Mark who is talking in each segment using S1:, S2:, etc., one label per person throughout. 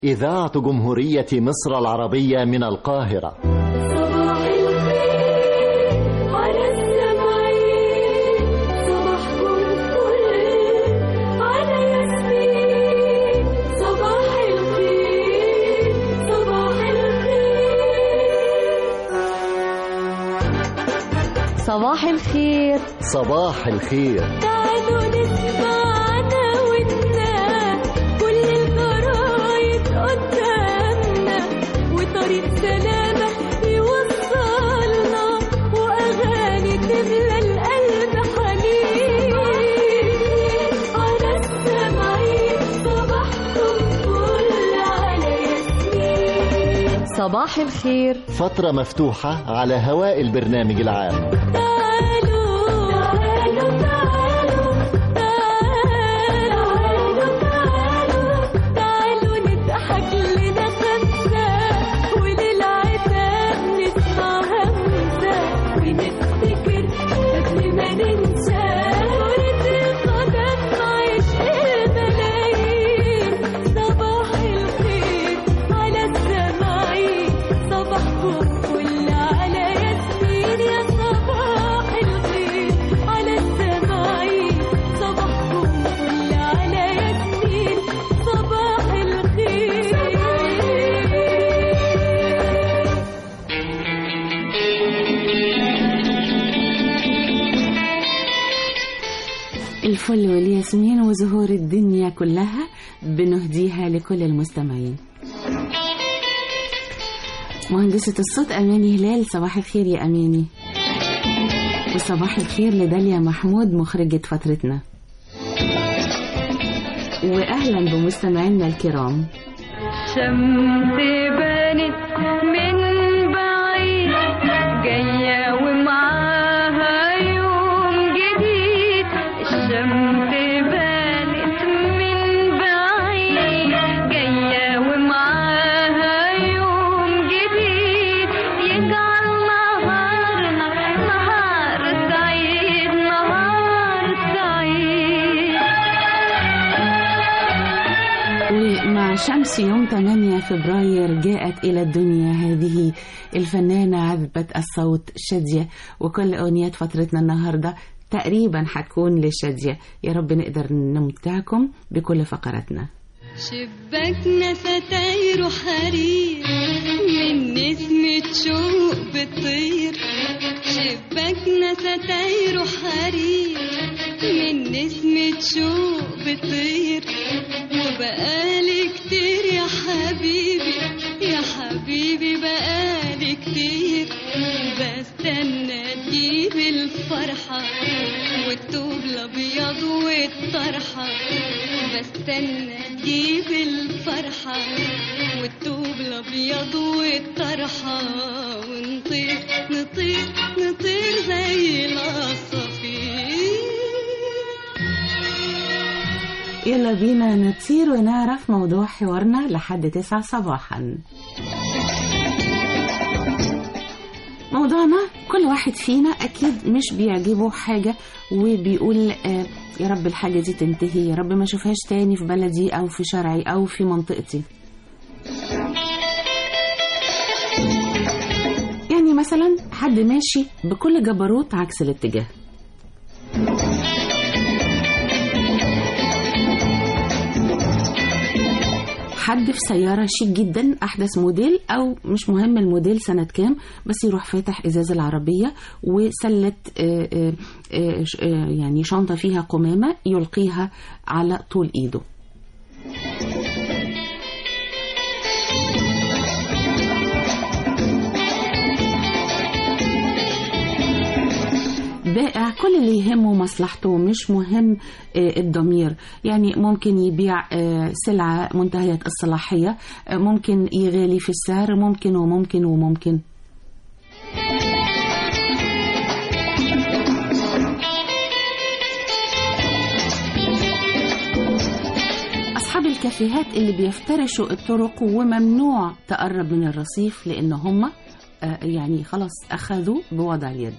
S1: إذاعة جمهورية مصر العربية من القاهرة.
S2: صباح الخير على السمعين، صباحكم فل على ياسمين. صباح الخير صباح الخير
S3: صباح الخير
S1: صباح الخير.
S2: تعالوا نسمعنا ونا كل الجرايد قدامنا، وطريق سلامة يوصلنا، وأغاني تملى القلب حنين. على السمعين صباحكم فل على ياسمين.
S3: صباح الخير.
S1: فترة مفتوحة على هواء البرنامج العام.
S4: الفل والياسمين وزهور الدنيا كلها بنهديها لكل المستمعين. مهندسة الصوت أماني هلال، صباح الخير يا أماني. وصباح الخير لداليا محمود مخرجة فترتنا. وأهلا بمستمعينا الكرام.
S2: شمس بانت من بعيد جاية ومعاها يوم جديد. الشمس بانت من بعيد جاية ومعاها يوم جديد، يجعل نهارنا نهار سعيد نهار سعيد.
S4: ومع شمس يوم 8 فبراير جاءت إلى الدنيا هذه الفنانة عذبة الصوت شادية، وكل أغنيات فترتنا النهاردة تقريبا هتكون لشادية. يا رب نقدر نمتعكم بكل فقراتنا.
S2: شباكنا ستاير حرير من نسمة شوق بتطير. شباكنا ستاير حرير من نسمة شوق بتطير. وبقالي كتير يا حبيبي يا حبيبي بقالي كتير بستنى تجيب الفرحة والثوب الأبيض والطرحة. بستنى تجيب الفرحة والثوب الأبيض والطرحة، ونطير نطير نطير زي العصافير.
S4: يلا بينا نطير ونعرف موضوع حوارنا لحد 9 صباحا. موضوعنا كل واحد فينا أكيد مش بيعجبه حاجة وبيقول يا رب الحاجة دي تنتهي، يا رب ما اشوفهاش تاني في بلدي أو في شرعي أو في منطقتي. يعني مثلا حد ماشي بكل جبروت عكس الاتجاه، حد في سيارة شيك جدا أحدث موديل أو مش مهم الموديل سنة كام، بس يروح فاتح إزاز العربية وسلة يعني شنطة فيها قمامة يلقيها على طول إيده. بائع كل اللي يهمه مصلحته، مش مهم الضمير. يعني ممكن يبيع سلعة منتهية الصلاحية، ممكن يغالي في السعر، ممكن وممكن وممكن. أصحاب الكافيهات اللي بيفترشوا الطرق وممنوع تقرب من الرصيف لأن هم يعني خلاص أخذوا بوضع اليد،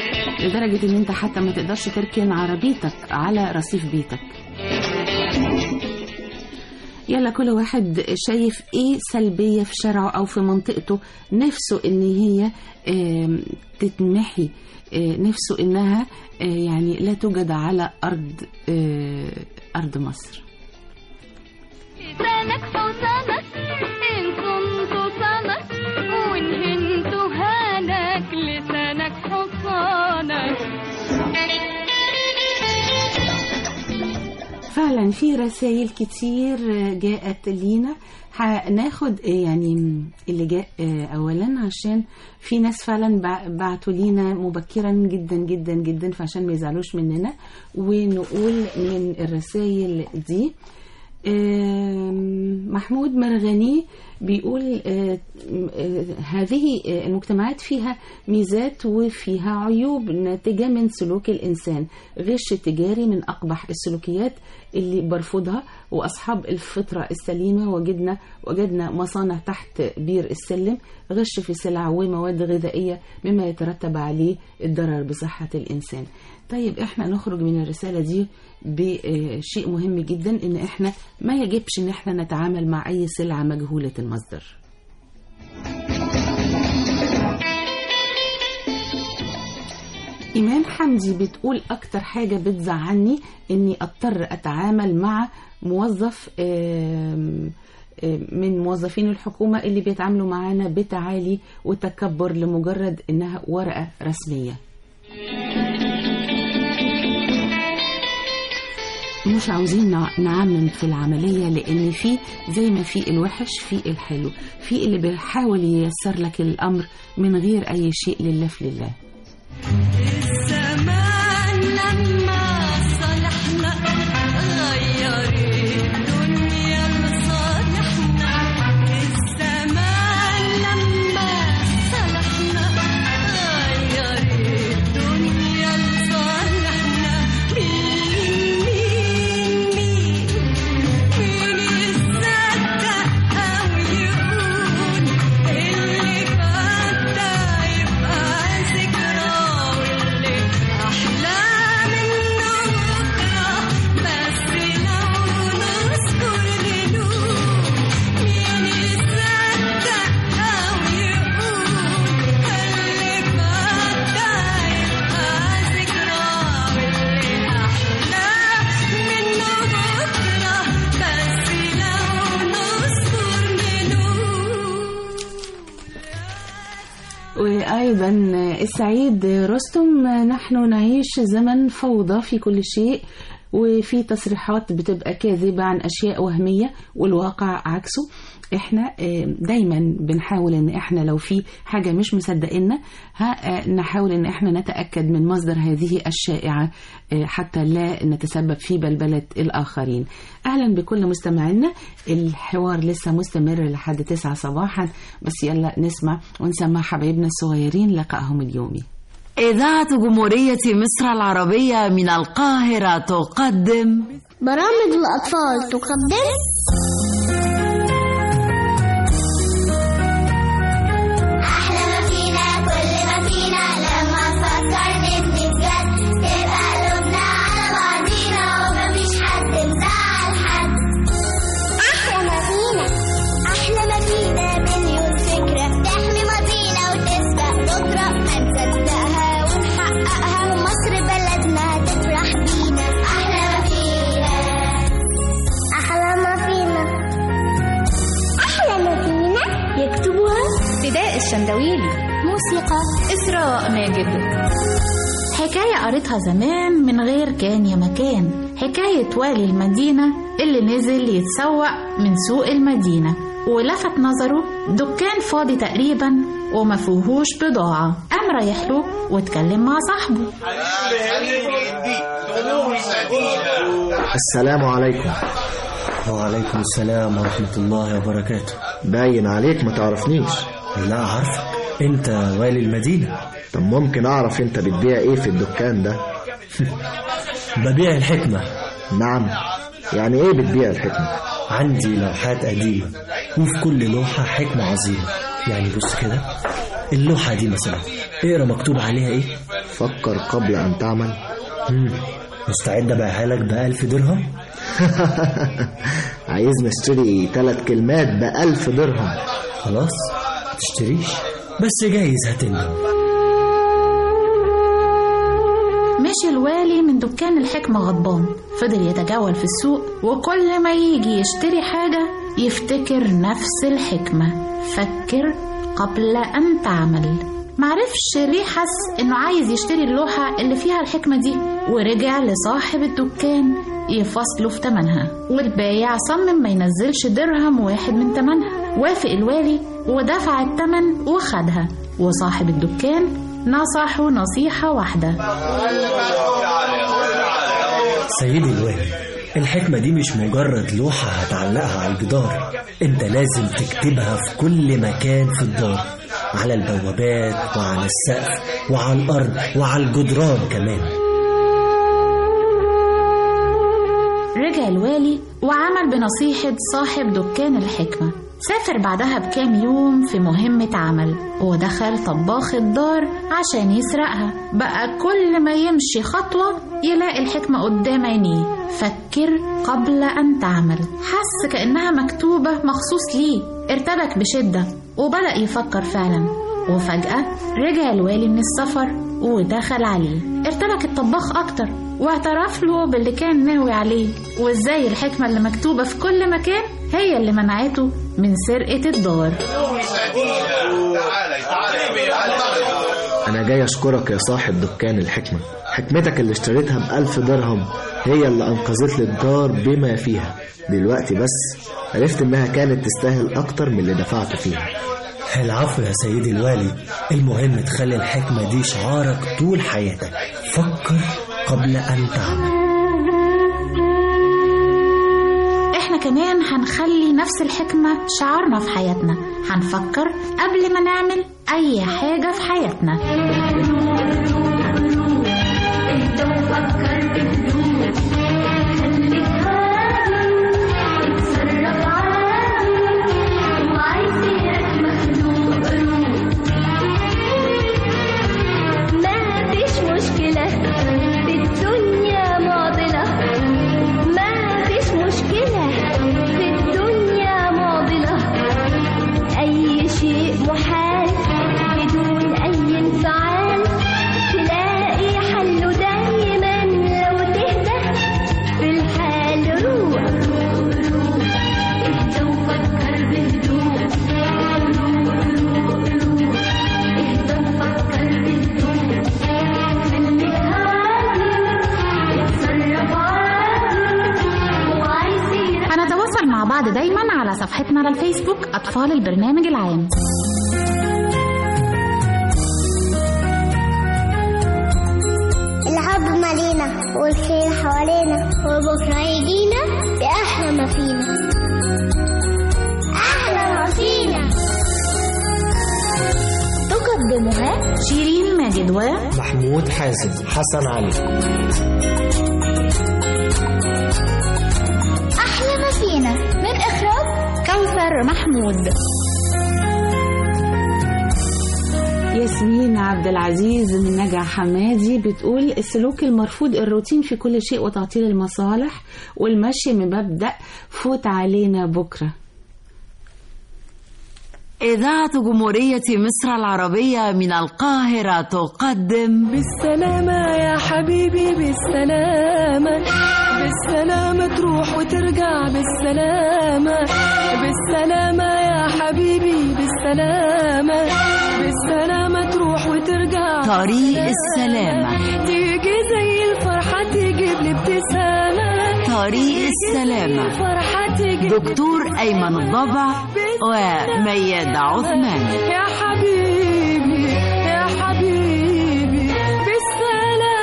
S4: لدرجة ان انت حتى ما تقدرش تركن عربيتك على رصيف بيتك. يلا كل واحد شايف ايه سلبية في شارعه او في منطقته نفسه ان هي تتمحي، نفسه انها يعني لا توجد على ارض مصر.
S2: لسانك حصانك إن كنت صانك وإن هنت هانك لسانك حصانك.
S4: فعلا في رسائل كتير جاءت لينا، هناخد يعني اللي جاء اولا عشان في ناس فعلا بعتوا لينا مبكرا جدا جدا جدا، فعشان ما يزعلوش مننا ونقول من الرسائل دي. محمود مرغني بيقول هذه المجتمعات فيها ميزات وفيها عيوب ناتجة من سلوك الإنسان، غش التجاري من أقبح السلوكيات اللي برفضها، وأصحاب الفطرة السليمة وجدنا مصانع تحت بير السلم، غش في سلع ومواد غذائية مما يترتب عليه الضرر بصحة الإنسان. طيب احنا نخرج من الرسالة دي بشيء مهم جدا، ان احنا ما يجبش ان احنا نتعامل مع اي سلعة مجهولة المصدر. إيمان حمدي بتقول أكتر حاجة بتزعلني إني أضطر أتعامل مع موظف من موظفين الحكومة اللي بيتعاملوا معانا بتعالي وتكبر لمجرد إنها ورقة رسمية. مش عاوزين نعمم في العملية، لأن في زي ما في الوحش في الحلو، في اللي بيحاول ييسر لك الأمر من غير أي شيء لله في لله.
S2: الزمان لما صلحنا غير الدنيا لصالحنا، الزمان لما صلحنا غير الدنيا لصالحنا. مين يصدق أو يقول اللي فات ده يبقى ذكرى، واللي أحلى منه بكرة بس لو نذكر نقول. مين يصدق أو يقول اللي فات ده يبقى ذكرى، واللي أحلى منه بكرة بس لو نذكر نقول.
S4: وأيضا السعيد رستم، نحن نعيش زمن فوضى في كل شيء، وفي تصريحات بتبقى كاذبة عن أشياء وهمية والواقع عكسه. احنا دايما بنحاول ان احنا لو في حاجة مش مصدقيننا نحاول ان احنا نتأكد من مصدر هذه الشائعة حتى لا نتسبب في بلبلة الآخرين. أهلا بكل مستمعينا، الحوار لسه مستمر لحد 9 صباحا، بس يلا نسمع ونسمع حبايبنا الصغيرين لقائهم اليومي.
S5: إذاعة جمهورية مصر العربية من القاهرة تقدم
S6: برامج الأطفال. تقدم أحلى ما فينا كل ما فينا لما نفكر نبني بجد، تبقى قلوبنا على بعضينا ومفيش حد مزعل حد. أحلى ما فينا مليون فكرة تحمي ماضينا وتسبق بكرة، ما نصدقها ونحققها ومصر بلدنا هتفرح بينا. أحلى ما فينا يكتبها فداء الشندويلي، موسيقى إسراء ماجد.
S7: حكاية قريتها زمان من غير كان يا مكان، حكاية والي المدينة اللي نزل يتسوق من سوق المدينة ولفت نظره دكان فاضي تقريبا وما فيهوش بضاعة، قام رايح له واتكلم مع صاحبه.
S8: السلام عليكم.
S9: وعليكم السلام ورحمة الله وبركاته.
S8: باين عليك ما تعرفنيش.
S9: لا أعرفك، أنت والي المدينة.
S8: طب ممكن أعرف أنت بتبيع إيه في الدكان ده؟
S9: ببيع الحكمة.
S8: نعم، يعني إيه بتبيع الحكمة؟
S9: عندي لوحات قديمة وفي كل لوحة حكمة عظيمة. يعني بص كده، اللوحة دي مثلا اقرأ مكتوب عليها إيه؟
S8: فكر قبل أن تعمل.
S9: مستعد أبيعها لك ب1000 درهم؟
S8: عايز نشتري 3 كلمات ب1000 درهم.
S9: خلاص متشتريش، بس جايز هتندم.
S7: مشي الوالي من دكان الحكمة غضبان، فضل يتجول في السوق وكل ما يجي يشتري حاجة يفتكر نفس الحكمة: فكر قبل أن تعمل. معرفش ليه حس إنه عايز يشتري اللوحة اللي فيها الحكمة دي، ورجع لصاحب الدكان يفصله في تمنها، والبايع صمم ما ينزلش درهم واحد من تمنها. وافق الوالي ودفع التمن وخدها، وصاحب الدكان نصحه نصيحة واحدة:
S9: سيدي الوالي، الحكمة دي مش مجرد لوحة هتعلقها على الجدار، انت لازم تكتبها في كل مكان في الدار، على البوابات وعلى السقف وعلى الأرض وعلى الجدران كمان.
S7: رجع الوالي وعمل بنصيحة صاحب دكان الحكمة. سافر بعدها بكام يوم في مهمة عمل، ودخل طباخ الدار عشان يسرقها. بقى كل ما يمشي خطوة يلاقي الحكمة قدام عينيه: فكر قبل أن تعمل. حس كأنها مكتوبة مخصوص ليه، ارتبك بشدة وبدأ يفكر فعلا. وفجأة رجع الوالي من السفر ودخل عليه. ارتبك الطباخ أكتر واعترف له باللي كان ناوي عليه، وازاي الحكمة اللي مكتوبة في كل مكان هي اللي منعته من سرقة الدار.
S8: أنا جاي أشكرك يا صاحب دكان الحكمة، حكمتك اللي اشتريتها ب1000 درهم هي اللي أنقذت لي الدار بما فيها. دلوقتي بس عرفت إنها كانت تستاهل أكتر من اللي دفعته فيها.
S9: العفو يا سيدي الوالي، المهم تخلي الحكمة دي شعارك طول حياتك: فكر قبل أن تعمل.
S7: احنا كمان هنخلي نفس الحكمة شعارنا في حياتنا، هنفكر قبل ما نعمل أي حاجة في حياتنا. بعض دايما على صفحتنا على الفيسبوك أطفال البرنامج العام.
S6: الحب مالينا والخير حوالينا، وبكرة يجينا بأحلى ما فينا. أحلى ما فينا تقدمها
S7: شيرين ماجد
S9: محمود حازم حسن علي.
S6: من إخراج كوثر محمود.
S4: ياسمين عبد العزيز من نجع حمادي بتقول: السلوك المرفوض الروتين في كل شيء وتعطيل المصالح والمشي من مبدأ فوت علينا بكرة.
S5: إذاعة جمهورية مصر العربية من القاهرة تقدم
S2: بالسلامة يا حبيبي، بالسلامة بالسلامة تروح وترجع، بالسلامة بالسلامة يا حبيبي، بالسلامة بالسلامة تروح وترجع.
S5: طريق السلامة
S2: تيجي زي الفرحة تجيب لي ابتسامة.
S5: طريق السلامة دكتور أيمن الضبع وميادة عثمان.
S2: يا حبيبي يا حبيبي بالسلامة.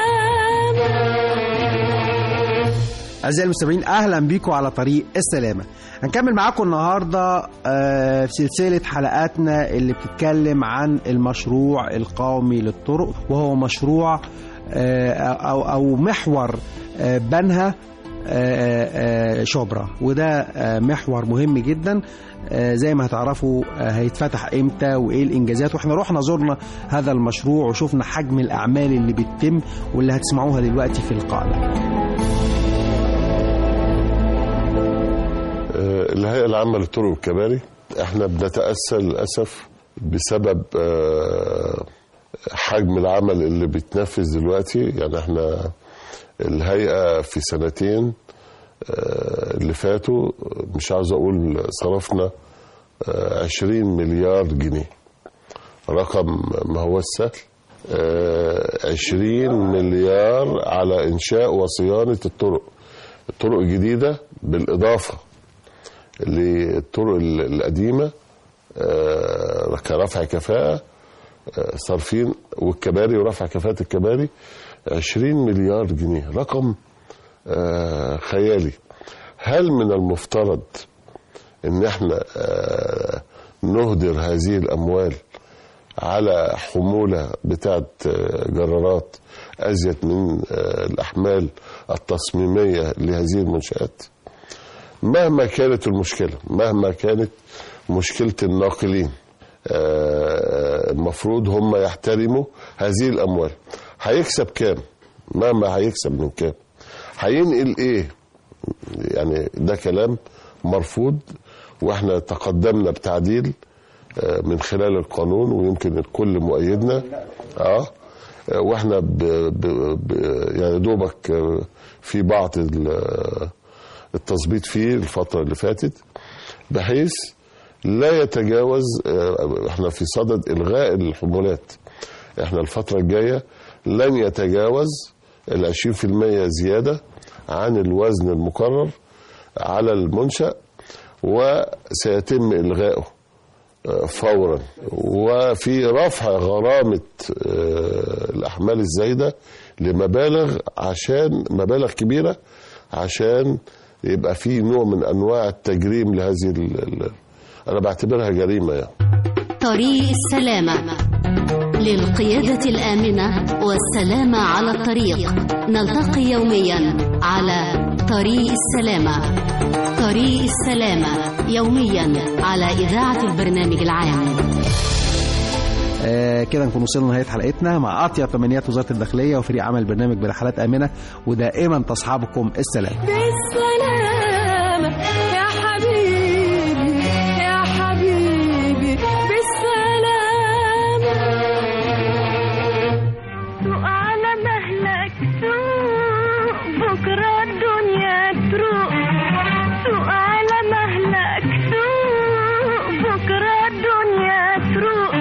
S10: أعزائي المستمعين، أهلا بيكم على طريق السلامة. هنكمل معاكم النهاردة في سلسلة حلقاتنا اللي بتتكلم عن المشروع القومي للطرق، وهو مشروع أو محور بنها شبرا، وده محور مهم جدا. زي ما هتعرفوا هيتفتح امتى وايه الانجازات، واحنا رحنا زرنا هذا المشروع وشوفنا حجم الاعمال اللي بتتم واللي هتسمعوها دلوقتي في القاعدة.
S11: الهيئة العامة للطرق والكباري احنا بنتأثر للأسف بسبب حجم العمل اللي بيتنفذ دلوقتي. يعني احنا الهيئة في سنتين اللي فاتوا مش عاوز اقول صرفنا 20 مليار جنيه، رقم ما هو السهل. 20 مليار على انشاء وصيانة الطرق الجديدة بالإضافة للطرق القديمة كرفع كفاءة صارفين، والكباري ورفع كفاءة الكباري 20 مليار جنيه، رقم خيالي. هل من المفترض ان احنا نهدر هذه الاموال على حمولة بتاعت جرارات ازيد من الاحمال التصميمية لهذه المنشآت؟ مهما كانت المشكلة، مهما كانت مشكلة الناقلين، المفروض هم يحترموا هذه الأموال. هيكسب كام؟ مهما هيكسب من كام؟ هينقل ايه؟ يعني ده كلام مرفوض، واحنا تقدمنا بتعديل من خلال القانون ويمكن الكل مؤيدنا. واحنا يعني دوبك في بعض التظبيط فيه الفترة اللي فاتت، بحيث لا يتجاوز. احنا في صدد إلغاء الحمولات. احنا الفترة الجاية لن يتجاوز 20% زيادة عن الوزن المقرر على المنشأ، وسيتم إلغائه فورا. وفي رفع غرامة الأحمال الزايدة لمبالغ، عشان مبالغ كبيرة، عشان يبقى في نوع من أنواع التجريم لهذه أنا بعتبرها جريمة يعني.
S12: طريق السلامة للقيادة الآمنة والسلامة على الطريق. نلتقي يوميا على طريق السلامة. طريق السلامة يوميا على إذاعة البرنامج العام.
S10: كده نكون وصلنا لنهاية حلقتنا مع أطيب تمنيات وزارة الداخلية وفريق عمل برنامج برحلات آمنة، ودائما تصحبكم السلام.
S2: بالسلامة يا حبيبي يا حبيبي، بالسلامة. سوق على مهلك، سوق بكرة الدنيا تروق. سوق على مهلك، سوق بكرة الدنيا تروق.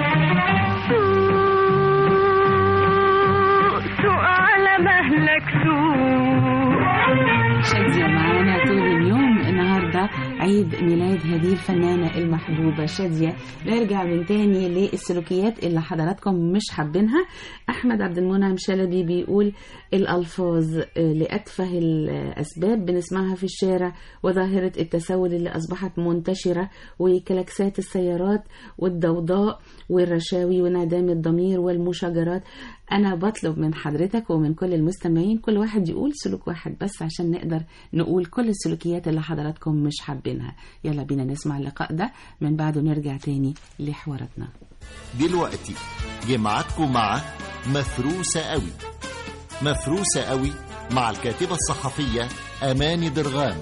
S2: سوق على مهلك، سوق.
S4: شادية معانا طول اليوم. النهاردة عيد ميلاد هذه الفنانة المحبوبة شادية. نرجع من تاني للسلوكيات اللي حضراتكم مش حابينها. أحمد عبد المنعم شلبي بيقول الألفاظ لأتفه الأسباب بنسمعها في الشارع، وظاهرة التسول اللي أصبحت منتشرة، وكلاكسات السيارات والضوضاء والرشاوي وانعدام الضمير والمشاجرات. أنا بطلب من حضرتك ومن كل المستمعين كل واحد يقول سلوك واحد بس عشان نقدر نقول كل السلوكيات اللي حضراتكم مش حابينها. يلا بينا نسمع اللقاء ده، من بعده نرجع تاني لحواراتنا.
S1: دلوقتي جمعتكم مع مفروسة قوي. مفروسة قوي مع الكاتبة الصحفية أماني درغام.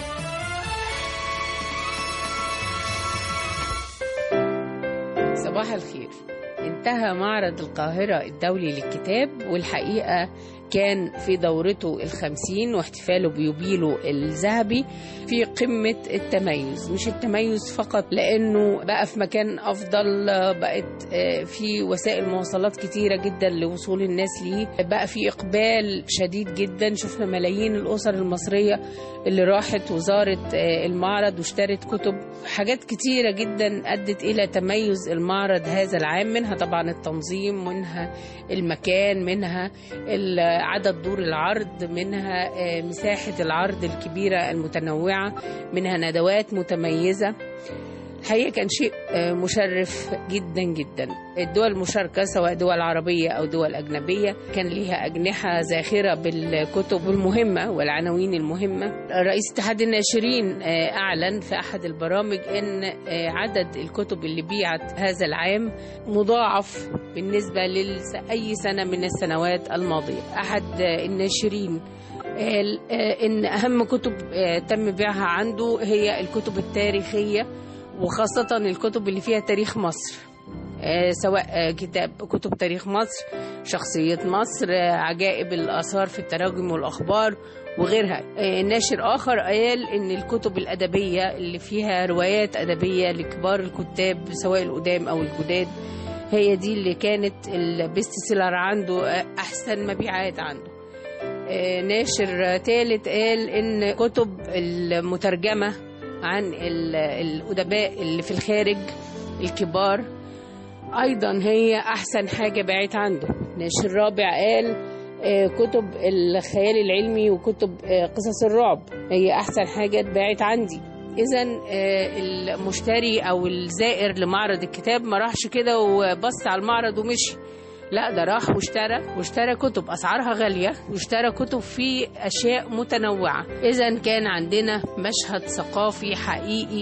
S13: صباح الخير. انتهى معرض القاهرة الدولي للكتاب، والحقيقة كان في دورته 50 واحتفاله بيوبيله الذهبي في قمة التميز. مش التميز فقط لأنه بقى في مكان أفضل، بقت في وسائل مواصلات كتيرة جدا لوصول الناس ليه، بقى في إقبال شديد جدا. شفنا ملايين الأسر المصرية اللي راحت وزارت المعرض واشترت كتب. حاجات كتيرة جدا أدت إلى تميز المعرض هذا العام، منها طبعا التنظيم، منها المكان، منها عدد دور العرض، منها مساحة العرض الكبيرة المتنوعة، منها ندوات متميزة. الحقيقة كان شيء مشرف جدا جدا. الدول المشاركة سواء دول عربية أو دول أجنبية كان ليها أجنحة زاخرة بالكتب المهمة والعناوين المهمة. رئيس اتحاد الناشرين أعلن في أحد البرامج أن عدد الكتب اللي بيعت هذا العام مضاعف بالنسبة لأي سنة من السنوات الماضية. أحد الناشرين قال إن أهم كتب تم بيعها عنده هي الكتب التاريخية، وخاصة الكتب اللي فيها تاريخ مصر، سواء كتب تاريخ مصر، شخصية مصر، عجائب الآثار في التراجم والأخبار وغيرها. ناشر آخر قال إن الكتب الأدبية اللي فيها روايات أدبية لكبار الكتاب سواء القدام أو الجداد هي دي اللي كانت البيست سيلر عنده، أحسن مبيعات عنده. ناشر ثالث قال إن كتب المترجمة عن الأدباء اللي في الخارج الكبار أيضا هي أحسن حاجة باعت عنده. ناشر رابع قال كتب الخيال العلمي وكتب قصص الرعب هي أحسن حاجة باعت عندي. إذن المشتري أو الزائر لمعرض الكتاب ما راحش كده وبص على المعرض ومشي، لا ده راح واشترى كتب أسعارها غالية، واشترى كتب في أشياء متنوعة. إذن كان عندنا مشهد ثقافي حقيقي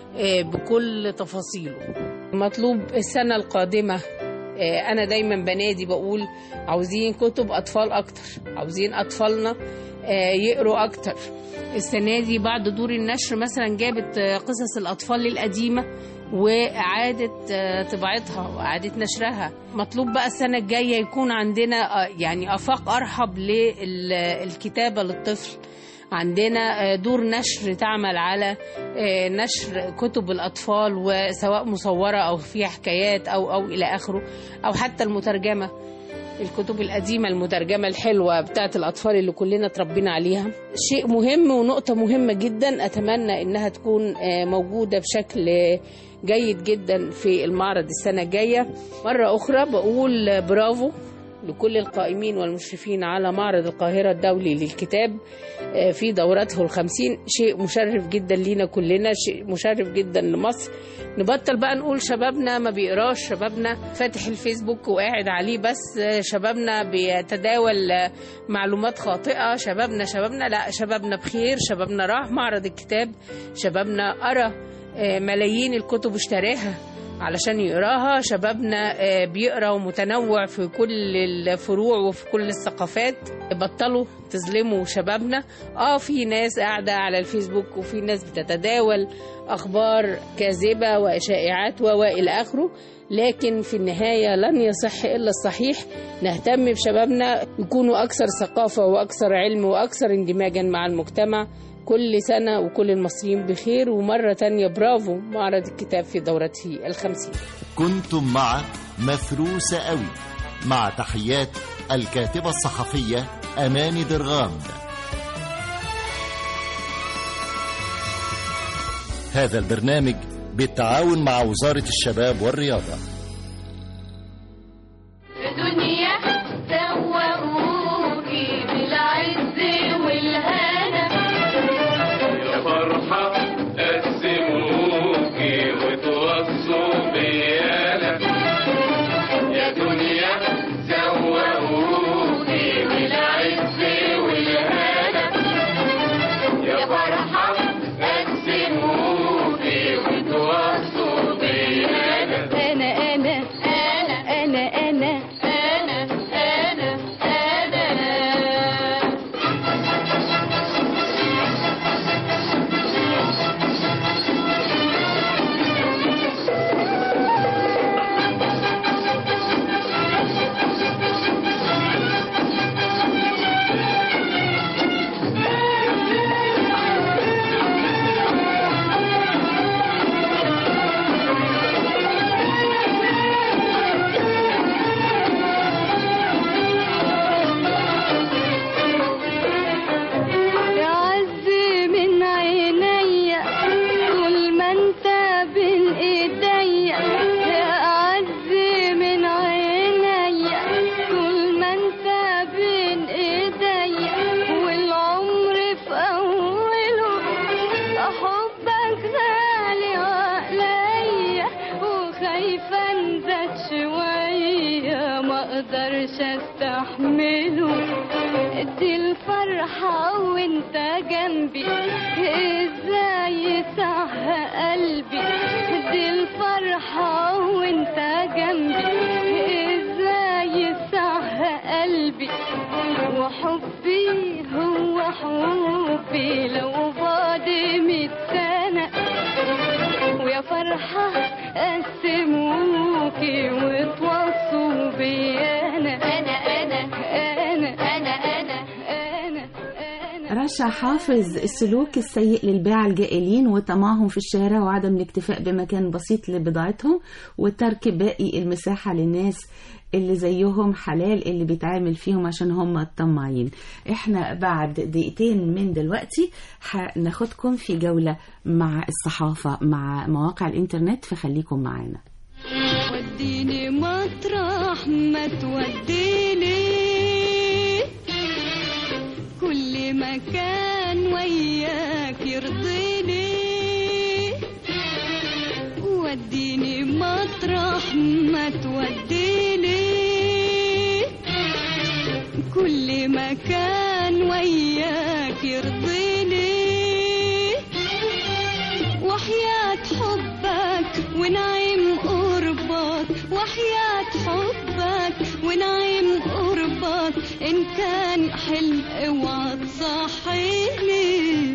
S13: بكل تفاصيله. مطلوب السنة القادمة، أنا دايما بنادي بقول عاوزين كتب أطفال أكتر، عاوزين أطفالنا يقروا أكتر. السنة دي بعد دور النشر مثلا جابت قصص الأطفال القديمة وإعادة طباعتها وإعادة نشرها. مطلوب بقى السنة الجاية يكون عندنا يعني آفاق أرحب للكتابة للطفل. عندنا دور نشر تعمل على نشر كتب الأطفال وسواء مصورة أو فيها حكايات أو إلى آخره، أو حتى المترجمة، الكتب القديمة المترجمة الحلوة بتاعت الأطفال اللي كلنا تربينا عليها. شيء مهم ونقطة مهمة جدا أتمنى إنها تكون موجودة بشكل جيد جدا في المعرض السنة الجاية. مرة أخرى بقول برافو لكل القائمين والمشرفين على معرض القاهرة الدولي للكتاب في دورته 50. شيء مشرف جدا لينا كلنا، شيء مشرف جدا لمصر. نبطل بقى نقول شبابنا ما بيقراش، شبابنا فاتح الفيسبوك وقاعد عليه بس، شبابنا بيتداول معلومات خاطئة، شبابنا لا، شبابنا بخير، شبابنا راح معرض الكتاب، شبابنا قرأ ملايين الكتب اشتراها علشان يقراها، شبابنا بيقرا ومتنوع في كل الفروع وفي كل الثقافات. بطلوا تظلموا شبابنا. في ناس قاعدة على الفيسبوك وفي ناس بتتداول أخبار كاذبة وشائعات وإلى آخره، لكن في النهاية لن يصح إلا الصحيح. نهتم بشبابنا يكونوا أكثر ثقافة وأكثر علم وأكثر اندماجا مع المجتمع. كل سنة وكل المصريين بخير، ومرة تانية برافو معرض الكتاب في دورته 50.
S1: كنتم مع مفروسة قوي، مع تحيات الكاتبة الصحفية أماني درغام. هذا البرنامج بالتعاون مع وزارة الشباب والرياضة.
S2: الدنيا سوقوكي بالعز والهنا،
S14: يا فرحة قسموكي وتوصوا بيانا، يا دنيا سوقوكي بالعز والهنا، يا فرحة قسموكي وتوصوا بيانا.
S2: اقدرش استحمله. دي الفرحة وانت جنبي ازاي صح قلبي. دي الفرحة وانت جنبي ازاي صح قلبي. وحبي هو حبي لو بعد 100 سنة. ويا فرحة قسموكي وتوصوا بي أنا
S4: رشا حافظ السلوك السيء للباعة الجائلين وطمعهم في الشارع وعدم الاكتفاء بمكان بسيط لبضاعتهم وترك باقي المساحة للناس اللي زيهم حلال اللي بيتعامل فيهم عشان هم الطماعين. احنا بعد دقيقتين من دلوقتي هناخدكم في جولة مع الصحافة مع مواقع الانترنت، فخليكم معانا.
S2: وديني مطرح ما توديني، كل مكان وياك يرضيني. وديني مطرح ما توديني، كل مكان وياك يرضيني. وحياة حبك ونعيم قربك، وحياة حبك ونعيم قربك. إن كان حلم اوعى تصحيني.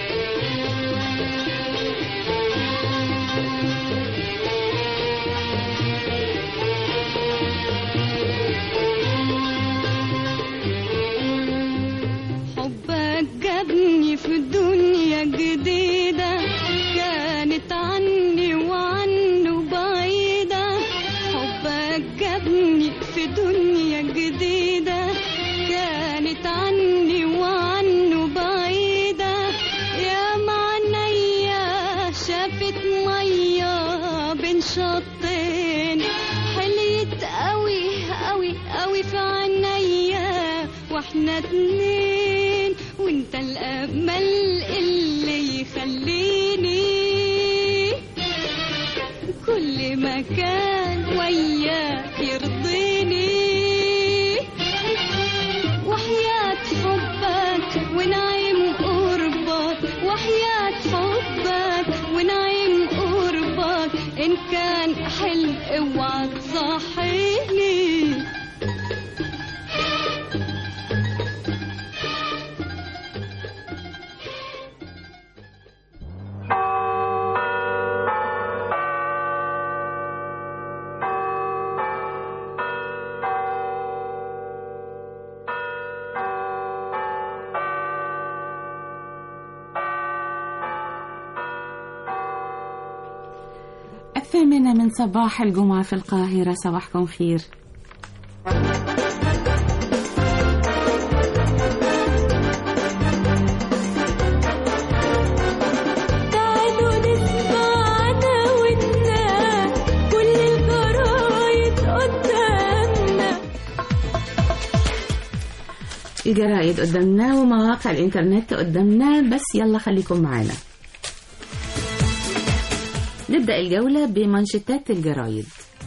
S2: جابني في دنيا جديدة كانت عني وعنه بعيدة. حبك جابني في دنيا جديدة كانت عني وعنه بعيدة. يا معنيا شافت مية بين شطين، حليت قوي قوي قوي في عينيا واحنا اتنين. وانت الامل اللي يخليني كل مكان وياك يرضيني. وحياة حبك ونعيم قربك، وحياة حبك ونعيم قربك. ان كان حلم اوعى تصحيني.
S4: الثامنة من صباح الجمعة في القاهرة. صباحكم خير.
S2: تعالوا نسمعنا ونا كل الجرايد قدامنا.
S4: الجرايد قدامنا ومواقع الانترنت قدامنا، بس يلا خليكم معانا. نبدأ الجولة بمانشيتات الجرايد.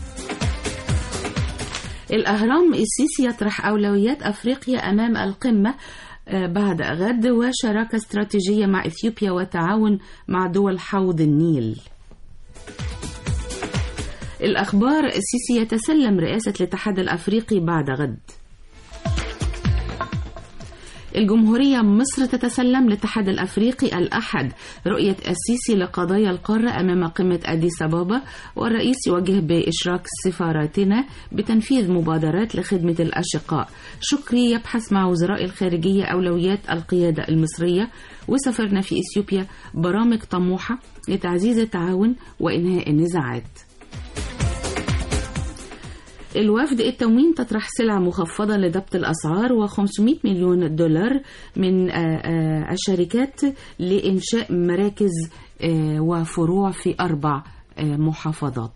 S4: الأهرام: السيسي يطرح أولويات أفريقيا أمام القمة بعد غد، وشراكة استراتيجية مع إثيوبيا وتعاون مع دول حوض النيل. الأخبار: السيسي يتسلم رئاسة الاتحاد الأفريقي بعد غد. الجمهورية: مصر تتسلم الاتحاد الأفريقي الأحد رؤية السيسي لقضايا القارة أمام قمة أديس أبابا، والرئيس يوجه بإشراك سفاراتنا بتنفيذ مبادرات لخدمة الأشقاء. شكري يبحث مع وزراء الخارجية أولويات القيادة المصرية، وسافرنا في إثيوبيا برامج طموحة لتعزيز التعاون وإنهاء النزاعات. الوفد: التموين تطرح سلع مخفضة لضبط الأسعار و500 مليون دولار من الشركات لإنشاء مراكز وفروع في 4 محافظات.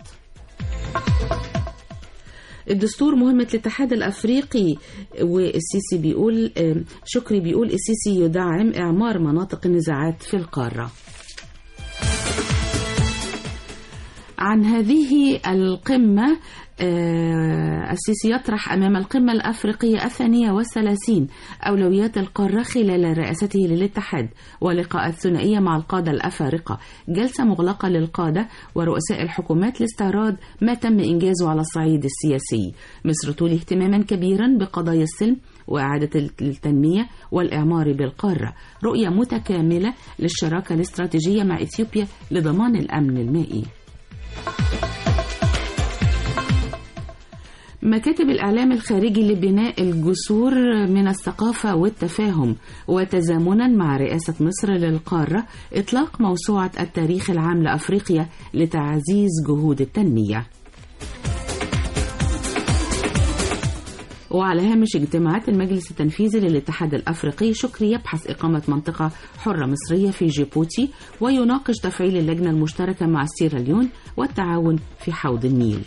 S4: الدستور: مهمة الاتحاد الأفريقي، والسيسي بيقول شكري بيقول السيسي يدعم إعمار مناطق النزاعات في القارة. عن هذه القمة، السيسي يطرح أمام القمة الأفريقية 32 أولويات القارة خلال رئاسته للاتحاد، ولقاءات ثنائية مع القادة الأفارقة، جلسة مغلقة للقادة ورؤساء الحكومات لاستعراض ما تم إنجازه على الصعيد السياسي. مصر تولي اهتماما كبيرا بقضايا السلم وإعادة التنمية والإعمار بالقارة، رؤية متكاملة للشراكة الاستراتيجية مع إثيوبيا لضمان الأمن المائي. مكاتب الإعلام الخارجي لبناء الجسور من الثقافة والتفاهم، وتزامنا مع رئاسة مصر للقارة إطلاق موسوعة التاريخ العام لأفريقيا لتعزيز جهود التنمية. وعلى هامش اجتماعات المجلس التنفيذي للاتحاد الأفريقي، شكري يبحث إقامة منطقة حرة مصرية في جيبوتي، ويناقش تفعيل اللجنة المشتركة مع سيراليون والتعاون في حوض النيل.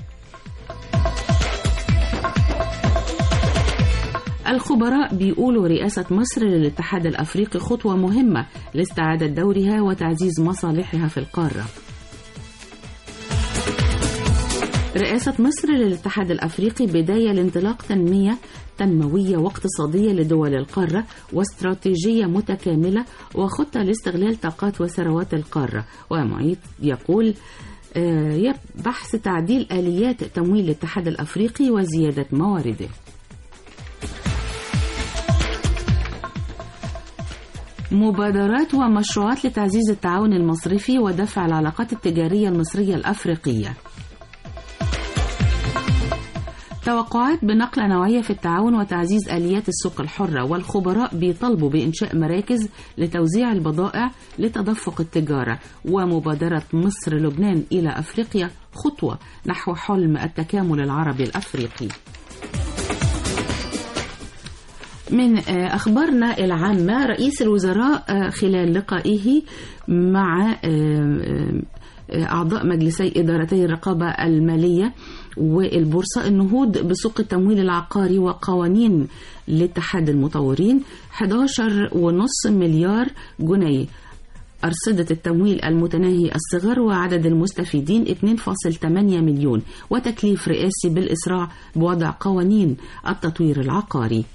S4: الخبراء بيقولوا رئاسة مصر للاتحاد الأفريقي خطوة مهمة لاستعادة دورها وتعزيز مصالحها في القارة. رئاسة مصر للاتحاد الأفريقي بداية لانطلاق تنموية واقتصادية لدول القارة، واستراتيجية متكاملة وخطة لاستغلال طاقات وثروات القارة. ومعيد يقول بحث تعديل آليات تمويل الاتحاد الأفريقي وزيادة موارده. مبادرات ومشروعات لتعزيز التعاون المصرفي ودفع العلاقات التجارية المصرية الأفريقية. توقعات بنقلة نوعية في التعاون وتعزيز آليات السوق الحرة، والخبراء بيطالبوا بإنشاء مراكز لتوزيع البضائع لتدفق التجارة. ومبادرة مصر لبنان إلى أفريقيا خطوة نحو حلم التكامل العربي الأفريقي. من أخبارنا العامة، رئيس الوزراء خلال لقائه مع أعضاء مجلسي إدارتي الرقابة المالية والبورصة النهوض بسوق التمويل العقاري وقوانين لاتحاد المطورين 11.5 مليار جنيه، أرصدة التمويل المتناهي الصغر وعدد المستفيدين 2.8 مليون، وتكليف رئاسي بالإسراع بوضع قوانين التطوير العقاري.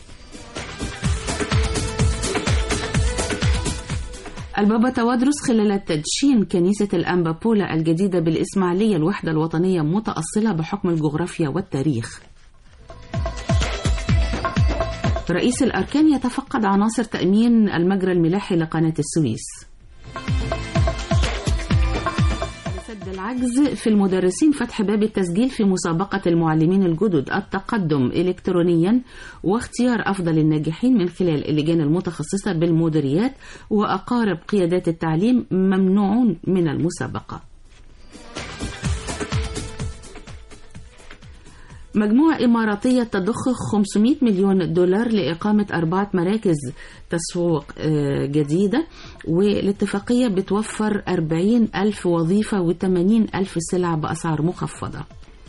S4: البابا توادرس خلال تدشين كنيسة الأنبا بولا الجديدة بالإسماعيلية الوحدة الوطنية متأصلة بحكم الجغرافيا والتاريخ. رئيس الأركان يتفقد عناصر تأمين المجرى الملاحي لقناة السويس. لسد العجز في المدرسين فتح باب التسجيل في مسابقة المعلمين الجدد، التقدم إلكترونيا واختيار أفضل الناجحين من خلال اللجان المتخصصة بالمديريات، وأقارب قيادات التعليم ممنوعون من المسابقة. مجموعة إماراتية تضخ 500 مليون دولار لإقامة 4 مراكز تسويق جديدة، والاتفاقية بتوفر 40,000 وظيفة و80,000 سلع بأسعار مخفضة.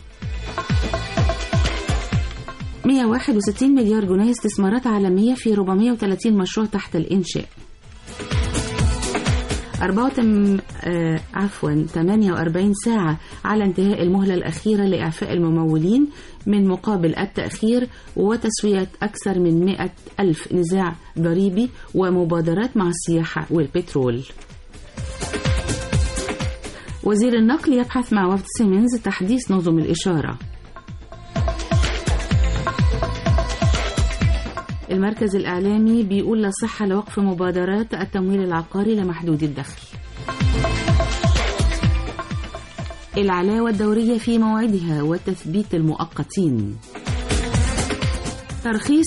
S4: 161 مليار جنيه استثمارات عالمية في 430 مشروع تحت الإنشاء. 48 ساعة على انتهاء المهلة الأخيرة لإعفاء الممولين من مقابل التأخير، وتسوية أكثر من 100,000 نزاع ضريبي ومبادرات مع السياحة والبترول. وزير النقل يبحث مع وفد سيمنز تحديث نظم الإشارة. المركز الإعلامي بيقول لا صحة لوقف مبادرات التمويل العقاري لمحدود الدخل. العلاوة الدورية في موعدها وتثبيت المؤقتين. ترخيص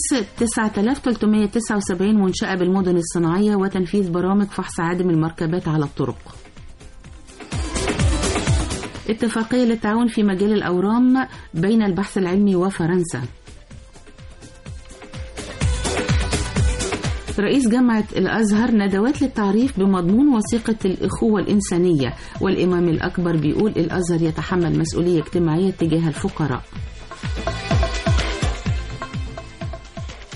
S4: 9379 منشأة بالمدن الصناعية وتنفيذ برامج فحص عادم المركبات على الطرق. اتفاقية للتعاون في مجال الأورام بين البحث العلمي وفرنسا. رئيس جامعة الأزهر ندوات للتعريف بمضمون وثيقة الإخوة الإنسانية، والإمام الأكبر بيقول الأزهر يتحمل مسؤولية اجتماعية تجاه الفقراء.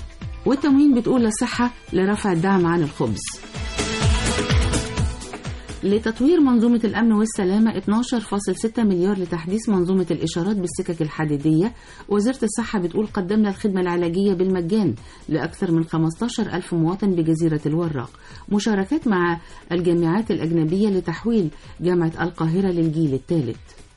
S4: والتموين بتقول الصحة لرفع الدعم عن الخبز. لتطوير منظومة الأمن والسلامة 12.6 مليار لتحديث منظومة الإشارات بالسكك الحديدية. وزارة الصحة بتقول قدمنا الخدمة العلاجية بالمجان لأكثر من 15,000 مواطن بجزيرة الوراق. مشاركات مع الجامعات الأجنبية لتحويل جامعة القاهرة للجيل الثالث.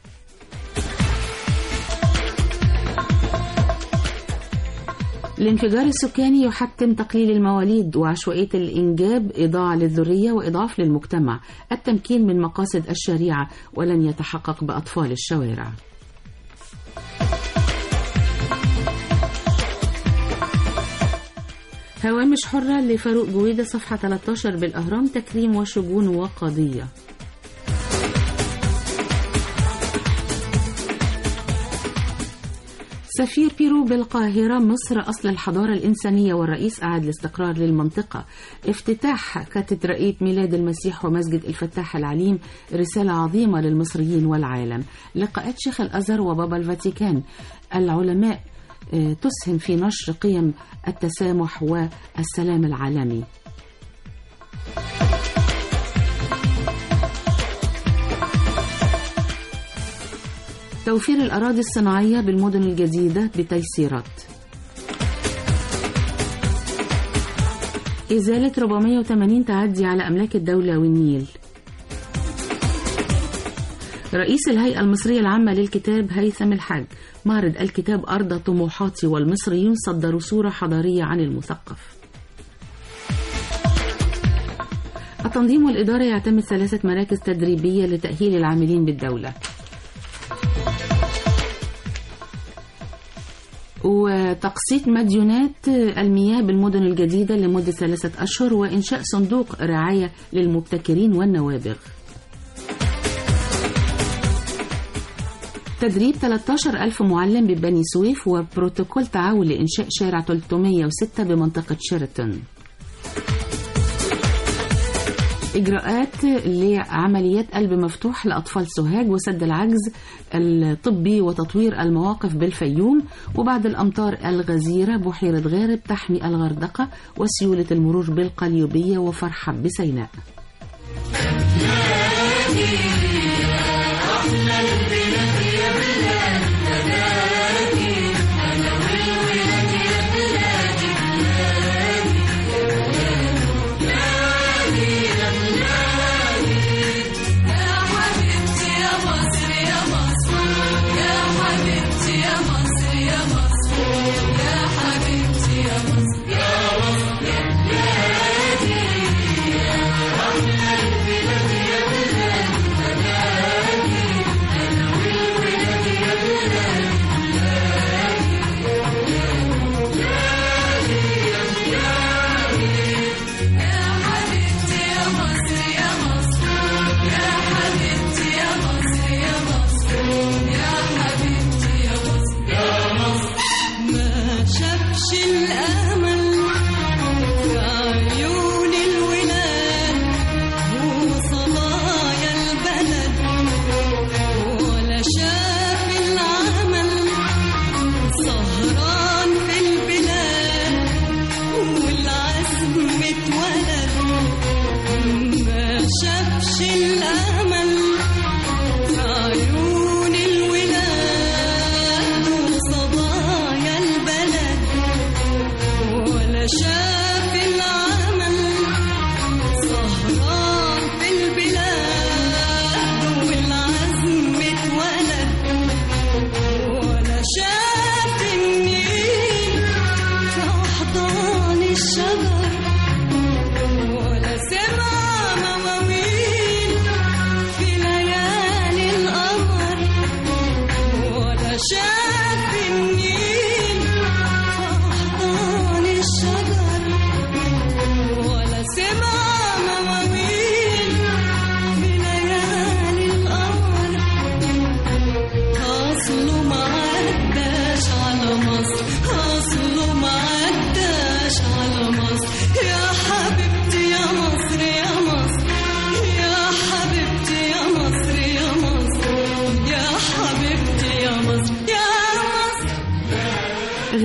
S4: الانفجار السكاني يحتم تقليل المواليد وعشوائية الإنجاب، إضاعة للذرية وإضعاف للمجتمع، التمكين من مقاصد الشريعة ولن يتحقق بأطفال الشوارع. هوامش حرة لفاروق جويدة صفحة 13 بالأهرام، تكريم وشجون وقضية. سفير بيرو بالقاهرة، مصر أصل الحضارة الإنسانية والرئيس أعاد الاستقرار للمنطقة. افتتاح كاتدرائية ميلاد المسيح ومسجد الفتاح العليم، رسالة عظيمة للمصريين والعالم. لقاءات شيخ الأزهر وبابا الفاتيكان، العلماء تسهم في نشر قيم التسامح والسلام العالمي. توفير الأراضي الصناعية بالمدن الجديدة بتيسيرات. إزالة 480 تعدي على أملاك الدولة والنيل. رئيس الهيئة المصرية العامة للكتاب هيثم الحاج، معرض الكتاب أرض طموحاتي، والمصريون صدروا صورة حضارية عن المثقف. التنظيم والإدارة يعتمد 3 مراكز تدريبية لتأهيل العاملين بالدولة. وتقسيط مديونات المياه بالمدن الجديدة لمدة 3 أشهر، وإنشاء صندوق رعاية للمبتكرين والنوابغ. تدريب 13,000 معلم ببني سويف، وبروتوكول تعاون لإنشاء شارع 306 بمنطقة شيراتون. إجراءات لعمليات قلب مفتوح لأطفال سوهاج، وسد العجز الطبي وتطوير المواقف بالفيوم. وبعد الأمطار الغزيرة بحيرة غارب تحمي الغردقة، وسيولة المرور بالقليوبية وفرحب بسيناء.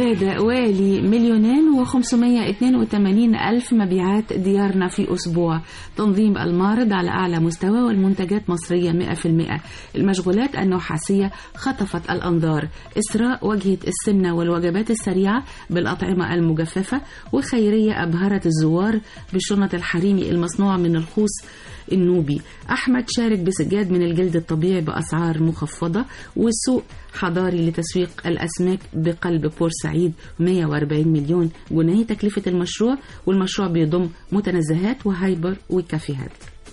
S4: زاد والي 2,582,000 مبيعات ديارنا في أسبوع. تنظيم المعرض على أعلى مستوى والمنتجات مصرية 100%. المشغولات النحاسية خطفت الأنظار. إسراء وجهة السمنة والوجبات السريعة بالأطعمة المجففة. وخيرية أبهرت الزوار بالشنط الحريمي المصنوع من الخوص النوبي. أحمد شارك بسجاد من الجلد الطبيعي بأسعار مخفضة. والسوق حضاري لتسويق الأسماك بقلب بورسعيد 140 مليون جنيه تكلفة المشروع. والمشروع بيضم متنزهات وهايبر وكافيهات.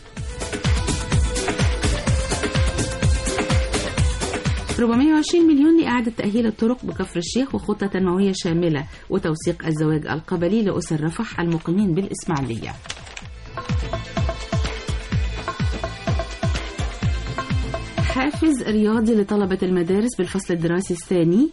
S4: $420 مليون لإعادة تأهيل الطرق بكفر الشيخ وخطة تنموية شاملة وتوثيق الزواج القبلي لأسر رفح المقيمين بالإسماعيلية. حافز رياضي لطلبة المدارس بالفصل الدراسي الثاني.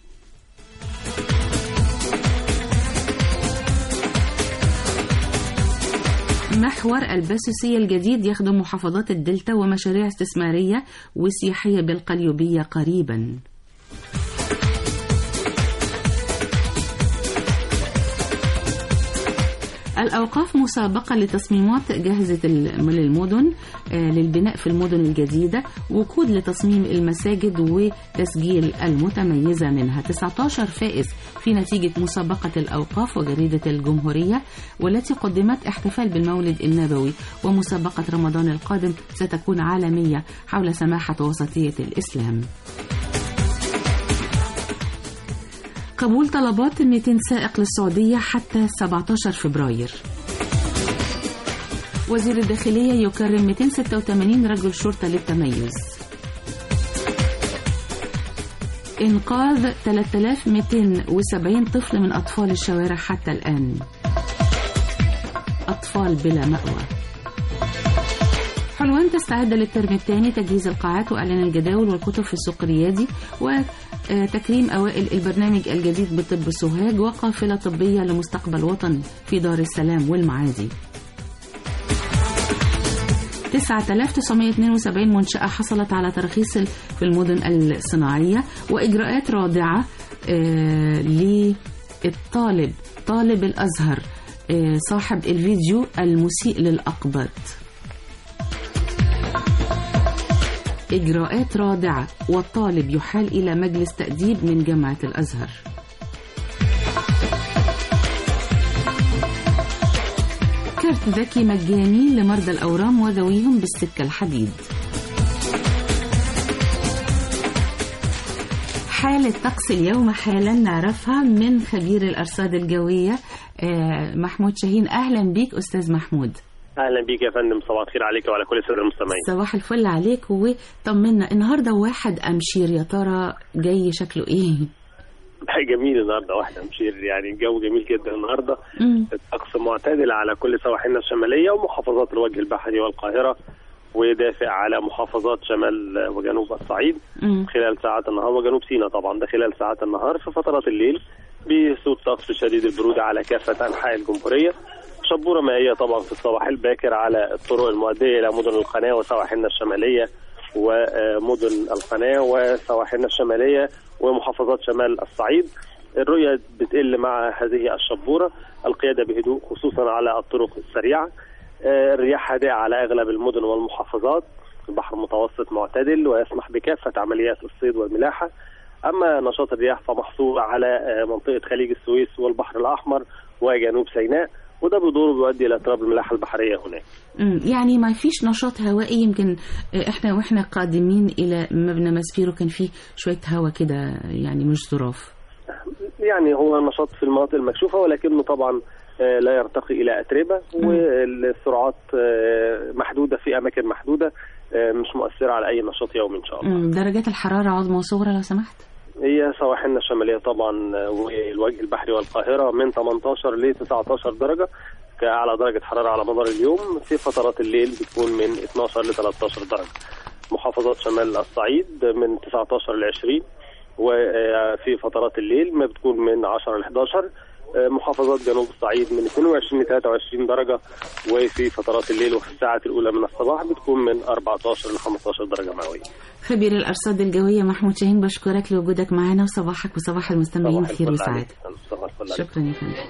S4: محور البسوسية الجديد يخدم محافظات الدلتا ومشاريع استثمارية وسياحية بالقليوبية قريبا. الأوقاف مسابقة لتصميمات جاهزة للمدن للبناء في المدن الجديدة. وكود لتصميم المساجد وتسجيل المتميزة منها. 19 فائز في نتيجة مسابقة الأوقاف وجريدة الجمهورية والتي قدمت احتفال بالمولد النبوي. ومسابقة رمضان القادم ستكون عالمية حول سماحة وسطية الإسلام. قبول طلبات 200 سائق للسعودية حتى 17 فبراير. وزير الداخلية يكرم 286 رجل شرطة للتميز. إنقاذ 3270 طفل من أطفال الشوارع حتى الآن. أطفال بلا مأوى. حلوان تستعد للترم الثاني. تجهيز القاعات وإعلان الجداول والكتب في السوق الريادي. وتكريم أوائل البرنامج الجديد بطب سوهاج. وقافلة طبية لمستقبل وطن في دار السلام والمعادي. 9972 منشأة حصلت على ترخيص في المدن الصناعية. وإجراءات رادعة للطالب طالب الأزهر صاحب الفيديو المسيء للأقباط. إجراءات رادعة والطالب يحال إلى مجلس تأديب من جامعة الأزهر. كارت ذكي مجاني لمرضى الأورام وذويهم بالسكة الحديد. حالة طقس اليوم حالا نعرفها من خبير الأرصاد الجوية محمود شاهين. أهلا بيك أستاذ محمود.
S15: اهلا بيك يا فندم. صباح الخير عليك وعلى كل الساده المستمعين.
S4: صباح الفل عليك. وطمنا النهارده 1 أمشير يا ترى جاي شكله ايه؟
S15: جميل النهارده 1 أمشير، يعني الجو جميل جدا النهارده. الطقس معتدل على كل سواحلنا الشماليه ومحافظات الوجه البحري والقاهره، ودافئ على محافظات شمال وجنوب الصعيد خلال ساعات النهار، وجنوب سيناء طبعا ده خلال ساعات النهار. في فترات الليل بيسود طقس شديد البروده على كافه انحاء الجمهوريه. شبورة مائية طبعا في الصباح الباكر على الطرق المؤدية إلى مدن القناة وسواحلنا الشمالية ومدن القناة وسواحلنا الشمالية ومحافظات شمال الصعيد. الرؤية بتقل مع هذه الشبورة. القيادة بهدوء خصوصا على الطرق السريعة. الرياح هادئة على أغلب المدن والمحافظات. البحر المتوسط معتدل ويسمح بكافة عمليات الصيد والملاحة. أما نشاط الرياح فمحصور على منطقة خليج السويس والبحر الأحمر وجنوب سيناء، وده بدوره بيؤدي الى اضطراب الملاحه البحريه هناك.
S4: يعني ما فيش نشاط هوائي. يمكن واحنا قادمين الى مبنى ماسبيرو كان فيه شويه هواء كده، يعني مش ظراف.
S15: يعني هو نشاط في المناطق المكشوفه ولكنه طبعا لا يرتقي الى اتربه، والسرعات محدوده في اماكن محدوده، مش مؤثره على اي نشاط يومي ان شاء الله.
S4: درجات الحراره عظمى وصغرى لو سمحت؟
S15: هي سواحلنا الشمالية طبعا والوجه البحري والقاهرة من 18 ل 19 درجة كأعلى درجة حرارة على مدار اليوم. في فترات الليل بتكون من 12 ل 13 درجة. محافظات شمال الصعيد من 19 ل 20، وفي فترات الليل ما بتكون من 10 ل 11. محافظات جنوب الصعيد من 22 ل 23 درجة، وفي فترات الليل وفي الساعات الأولى من الصباح بتكون من 14 ل 15 درجة مئوية.
S4: خبير الأرصاد الجوية محمود شاهين، بشكرك لوجودك معنا، وصباحك وصباح المستمعين خير وسعادة. شكرا يا فندم.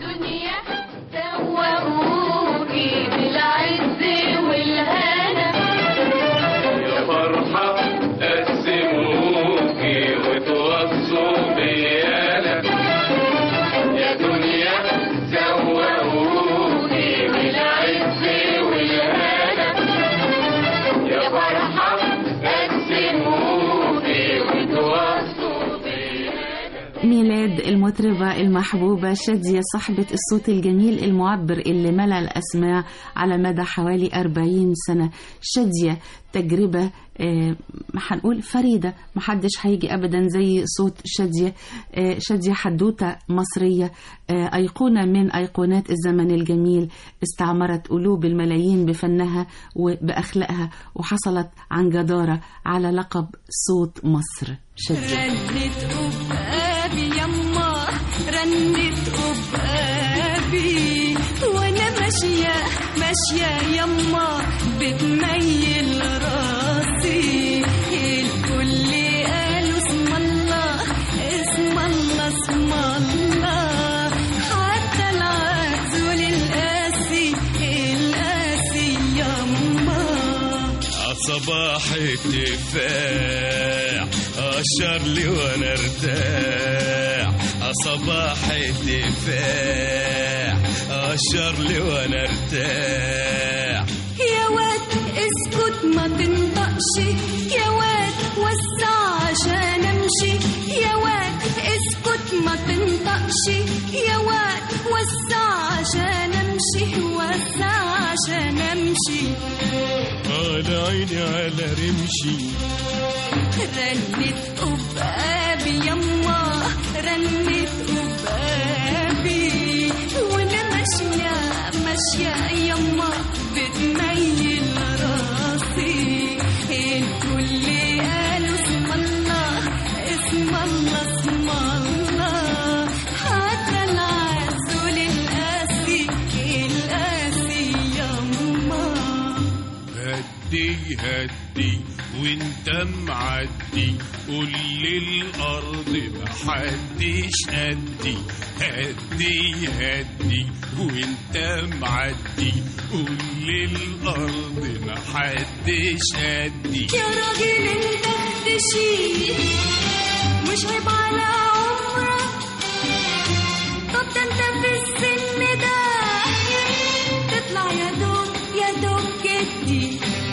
S14: دوقوكي بالعز والهنا يا فرحة قسموكي وتوصوا بيانا يا دنيا زوقوكي بالعز والهنا يا فرحة قسموكي وتوصوا بيانا.
S4: ميلاد المطربة المحبوبة شادية، صاحبة الصوت الجميل المعبر اللي ملأ الأسماع على مدى حوالي 40 سنة. شادية تجربة هنقول فريدة، محدش هيجي أبدا زي صوت شادية. شادية حدوتة مصرية، أيقونة من أيقونات الزمن الجميل، استعمرت قلوب الملايين بفنها وبأخلاقها، وحصلت عن جدارة على لقب صوت مصر. شادية
S2: رنت أبقابي يما، رنت أبقابي وأنا ماشية ماشية يما بتميل راسي، الكل قالوا اسم الله اسم الله اسم الله، حتى العزول القاسي القاسي يما.
S14: صباح التفاح أشر لي وانا ارتاح، صباح التفاح أشر لي وانا ارتاح.
S2: يا واد اسكت ما تنطقش، يا واد وسع عشان امشي، يا واد اسكت ما تنطقش، يا واد وسع عشان امشي، وسع عشان امشي.
S14: على عيني على رمشي،
S2: رنت أبقابي يما، رنت أبقابي وانا ماشية ماشية يما بتميل راسي، الكل قالوا اسم الله اسم الله اسم الله، حتى العزول القاسي القاسي يما.
S14: هدي هدي وانت معدي، قول للأرض محدش قدي، هدي هدي وانت معدي، قول للأرض محدش قدي.
S2: يا راجل انت تشيل مش عيب على عمرك، طب ده انت في السن ده تطلع يا دوب يا دوب جدي.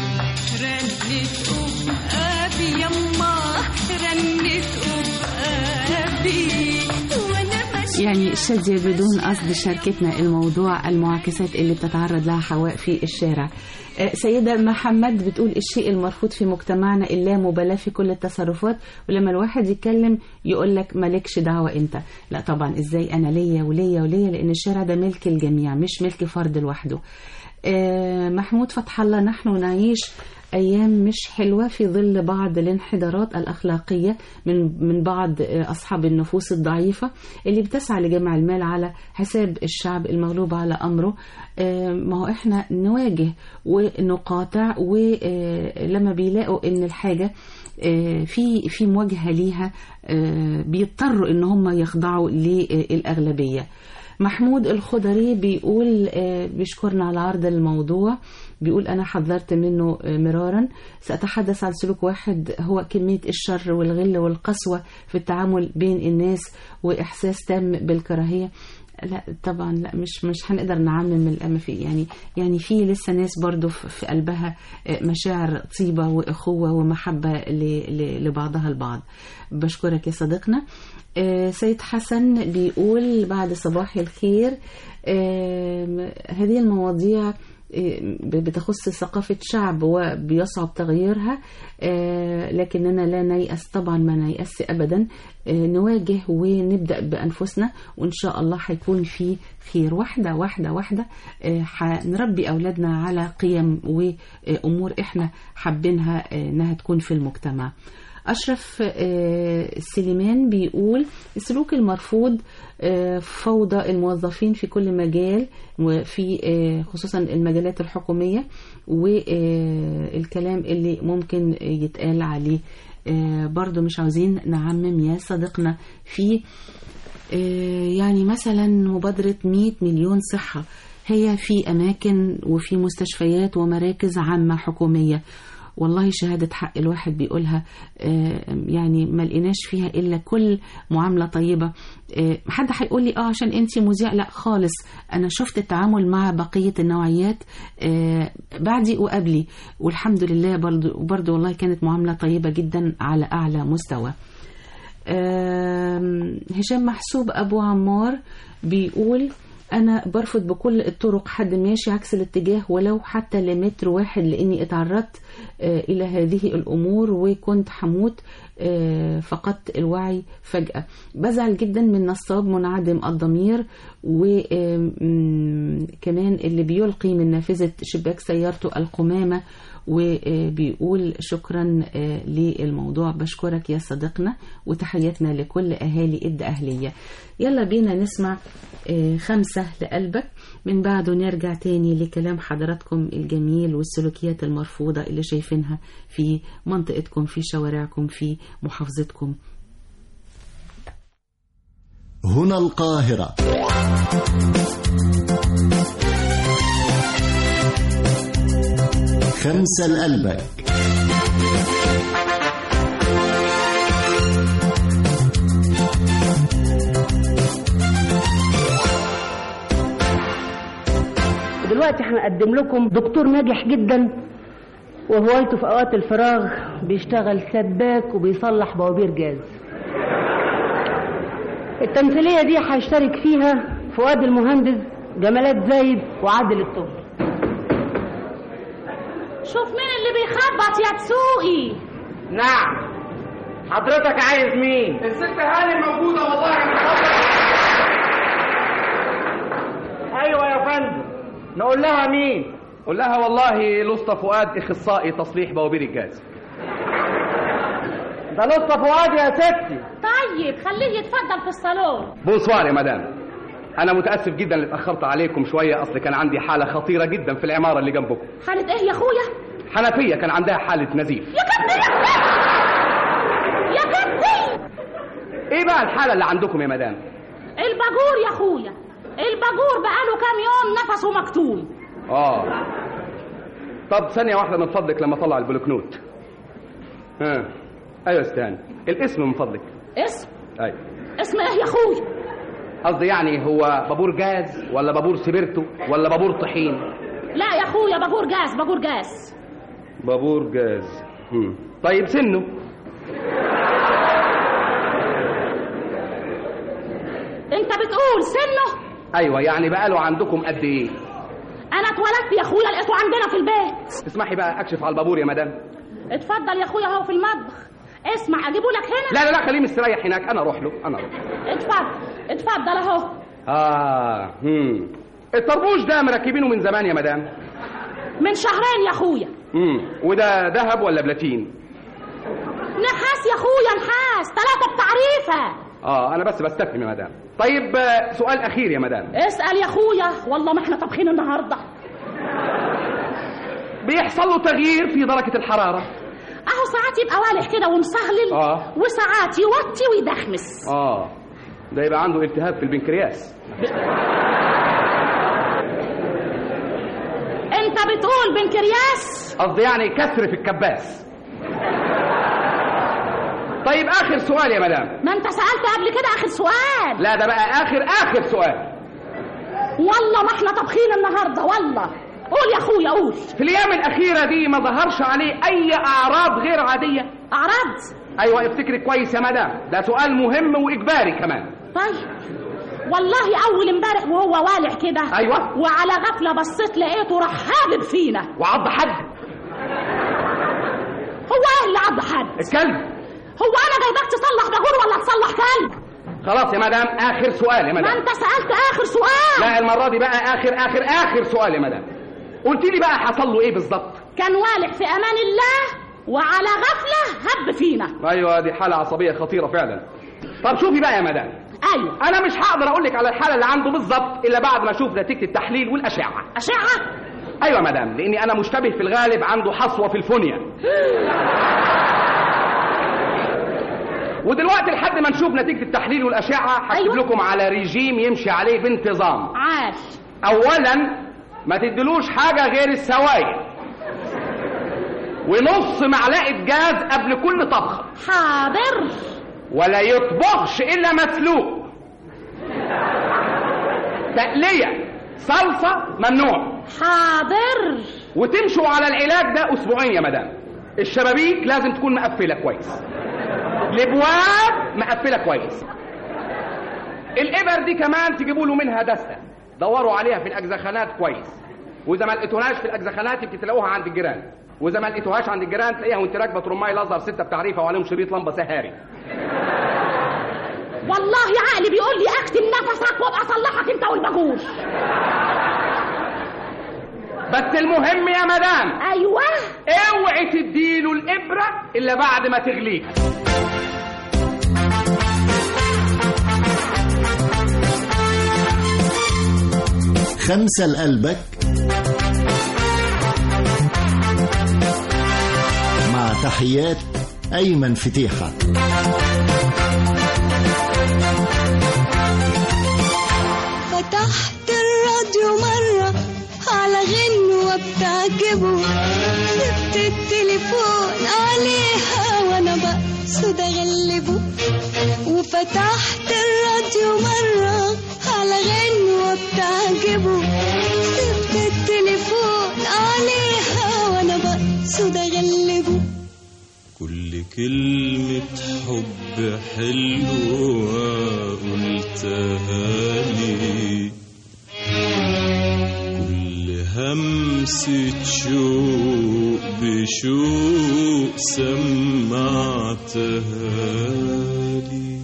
S2: رنت أبقابي يما، رنت أبقابي وانا ماشية.
S4: يعني شادية بدون قصد شاركتنا الموضوع المعاكسات اللي بتتعرض لها حواء في الشارع. سيدة محمد بتقول الشيء المرفوض في مجتمعنا اللامبالاة في كل التصرفات، ولما الواحد يتكلم يقول لك مالكش دعوة انت. لا طبعا، ازاي انا ليا وليا وليا، لان الشارع ده ملك الجميع مش ملك فرد لوحده. محمود فتح الله، نحن نعيش أيام مش حلوة في ظل بعض الانحدارات الأخلاقية من بعض أصحاب النفوس الضعيفة اللي بتسعى لجمع المال على حساب الشعب المغلوب على أمره. ما هو إحنا نواجه ونقاطع، ولما بيلاقوا إن الحاجة في مواجهة ليها بيضطروا إن هم يخضعوا للأغلبية. محمود الخضري بيقول بيشكرنا على عرض الموضوع، بيقول أنا حذرت منه مرارا، سأتحدث عن سلوك واحد هو كمية الشر والغل والقسوة في التعامل بين الناس وإحساس تام بالكراهية. لا طبعا، لا مش هنقدر نعمم الأمة في يعني في لسه ناس برضو في قلبها مشاعر طيبة وأخوة ومحبة لبعضها البعض. بشكرك يا صديقنا. سيد حسن بيقول بعد صباح الخير، هذه المواضيع بتخص ثقافة شعب وبيصعب تغييرها، لكننا لا نيأس طبعا، ما نيأس أبدا، نواجه ونبدأ بأنفسنا وإن شاء الله هيكون في خير. واحدة واحدة واحدة هنربي أولادنا على قيم وأمور إحنا حابينها إنها تكون في المجتمع. أشرف سليمان بيقول السلوك المرفوض فوضى الموظفين في كل مجال وفي خصوصا المجالات الحكومية، والكلام اللي ممكن يتقال عليه برضو مش عاوزين نعمم يا صديقنا. في يعني مثلا مبادرة 100 مليون صحة، هي في أماكن وفي مستشفيات ومراكز عامة حكومية، والله شهادة حق الواحد بيقولها، يعني ما لقيناش فيها إلا كل معاملة طيبة. حد هيقول لي عشان أنتي مذيع، لا خالص، أنا شفت التعامل مع بقية النوعيات بعدي وقبلي، والحمد لله برضو والله كانت معاملة طيبة جدا على أعلى مستوى. هشام محسوب أبو عمار بيقول أنا برفض بكل الطرق حد ماشي عكس الاتجاه ولو حتى لمتر واحد، لأني اتعرضت إلى هذه الأمور وكنت حموت، فقدت الوعي فجأة. بزعل جدا من نصاب منعدم الضمير، وكمان اللي بيلقي من نافذة شباك سيارته القمامة. وبيقول شكرا للموضوع. بشكرك يا صديقنا، وتحياتنا لكل أهالي الدقهلية. يلا بينا نسمع 5 لقلبك، من بعده نرجع تاني لكلام حضراتكم الجميل والسلوكيات المرفوضة اللي شايفينها في منطقتكم، في شوارعكم، في محافظتكم.
S1: هنا القاهرة. خمسة لقلبك.
S16: دلوقتي هنقدم لكم دكتور ناجح جدا، وهوايته في اوقات الفراغ بيشتغل سباك وبيصلح بوابير جاز. التمثيلية دي هيشترك فيها فؤاد المهندس، جمالات زايد، وعادل الطب.
S17: شوف مين اللي بيخبط يا تسوقي.
S18: نعم، حضرتك عايز مين؟ الست هاني موجودة والله. ايوه يا فندم. نقول لها مين؟
S19: قول لها والله لسطى فؤاد، اخصائي تصليح بوابير الجاز.
S18: ده لسطى فؤاد يا ستي.
S17: طيب خليه يتفضل في الصالون.
S19: بونسوار يا مدام، أنا متأسف جدا اللي اتأخرت عليكم شوية، أصل كان عندي حالة خطيرة جدا في العمارة اللي جنبكم.
S17: حالة إيه يا أخويا؟
S19: حنفية كان عندها حالة نزيف.
S17: يا كبدي يا كبدي.
S19: إيه بقى الحالة اللي عندكم يا مدام؟
S17: الباجور يا أخويا، الباجور بقاله كام يوم نفسه مكتوم.
S19: طب ثانية واحدة من فضلك لما أطلع البلوكنوت. أيوة استهاني، الاسم من فضلك.
S17: اسم؟
S19: أيوة.
S17: اسم إيه يا أخويا؟
S19: قصدي يعني هو بابور جاز ولا بابور سبيرتو ولا بابور طحين؟
S17: لا يا اخويا، بابور جاز. بابور جاز.
S19: بابور جاز. طيب سنه؟
S17: انت بتقول سنه؟
S19: ايوه، يعني بقاله عندكم قد ايه؟
S17: انا اتولدت يا اخويا لقيته عندنا في البيت.
S19: تسمحي بقى اكشف على البابور يا مدام؟
S17: اتفضل يا اخويا، هو في المطبخ. اسمع، اجيبه لك هنا؟
S19: لا لا لا، خليه مستريح هناك، انا اروح له.
S17: اتفضل اهو.
S19: الطربوش ده مركبينه من زمان يا مدام؟
S17: من شهرين يا اخويا.
S19: وده ذهب ولا بلاتين؟
S17: نحاس يا اخويا، نحاس 3 بتعريفه.
S19: انا بس بستفهم يا مدام. طيب سؤال اخير يا مدام.
S17: اسال يا اخويا، والله ما احنا طابخين النهارده.
S19: بيحصل له تغيير في درجه الحراره؟
S17: اهو ساعات يبقى والح كده ومصهلل، وساعات يوطي ويدخمس.
S19: ده يبقى عنده التهاب في البنكرياس.
S17: انت بتقول بنكرياس؟
S19: قصدي يعني كسر في الكباس. طيب اخر سؤال يا مدام.
S17: ما انت سألت قبل كده اخر سؤال.
S19: لا ده بقى اخر سؤال.
S17: والله ما احنا طابخين النهارده والله. قول يا اخويا قول.
S19: في الايام الاخيره دي ما ظهرش عليه اي اعراض غير عاديه؟
S17: اعراض؟
S19: ايوه افتكري كويس يا مدام، ده سؤال مهم واجباري كمان.
S17: طيب والله اول امبارح وهو والع كده،
S19: ايوه،
S17: وعلى غفله بصيت لقيته راح هابب فينا
S19: وعض حد.
S17: هو ايه اللي عض حد؟
S19: الكلب.
S17: هو انا جايبك تصلح باجور ولا تصلح كلب؟
S19: خلاص يا مدام، اخر سؤال يا مدام.
S17: ما انت سالت اخر سؤال.
S19: لا المره دي بقى اخر سؤال يا مدام. قلت لي بقى حصل له ايه بالظبط؟
S17: كان والع في امان الله وعلى غفله هب فينا.
S19: ايوه دي حاله عصبيه خطيره فعلا. طب شوفي بقى يا مدام،
S17: ايوه
S19: انا مش هقدر اقول لك على الحاله اللي عنده بالظبط الا بعد ما اشوف نتيجه التحليل والاشعه.
S17: اشعه؟
S19: ايوه يا مدام، لاني انا مشتبه في الغالب عنده حصوه في الفونيا. ودلوقتي لحد ما نشوف نتيجه التحليل والاشعه هكتب لكم على ريجيم يمشي عليه بانتظام.
S17: عاش.
S19: اولا ما تدلوش حاجه غير السوائل، ونص معلقه جاز قبل كل طبخه.
S17: حاضر.
S19: ولا يطبخش الا مسلوق. تقليه صلصه ممنوع.
S17: حاضر.
S19: وتمشوا على العلاج ده اسبوعين يا مدام. الشبابيك لازم تكون مقفله كويس، الابواب مقفله كويس. الابر دي كمان تجيبوا له منها دسته، دوروا عليها في الاجزخانات كويس، واذا ما لقيتوهاش في الاجزخانات يمكن تلاقوها عند الجيران، واذا ما لقيتوهاش عند الجيران تلاقيها وانت راكبه ترماي لازر 6 بتعريفه وعليهم شريط لمبه سهاري.
S17: والله عقلي بيقول لي اكتم نفسك وابقى اصلحك انت والباجوش.
S19: بس المهم يا مدام،
S17: ايوه،
S19: اوعي تديله الابره الا بعد ما تغليه.
S1: خمسة لقلبك مع تحيات أيمن فتيحة.
S2: فتحت الراديو مرة على غنوة بتعجبه، سبت التليفون عليها وانا بقصد اغلبه. وفتحت الراديو مرة على غنوة بتعجبه، سبت التليفون عليها وانا بقصد اغلبه.
S20: كل كلمة حب حلوة قلتها لي، كل همسة شوق بشوق سمعتها لي.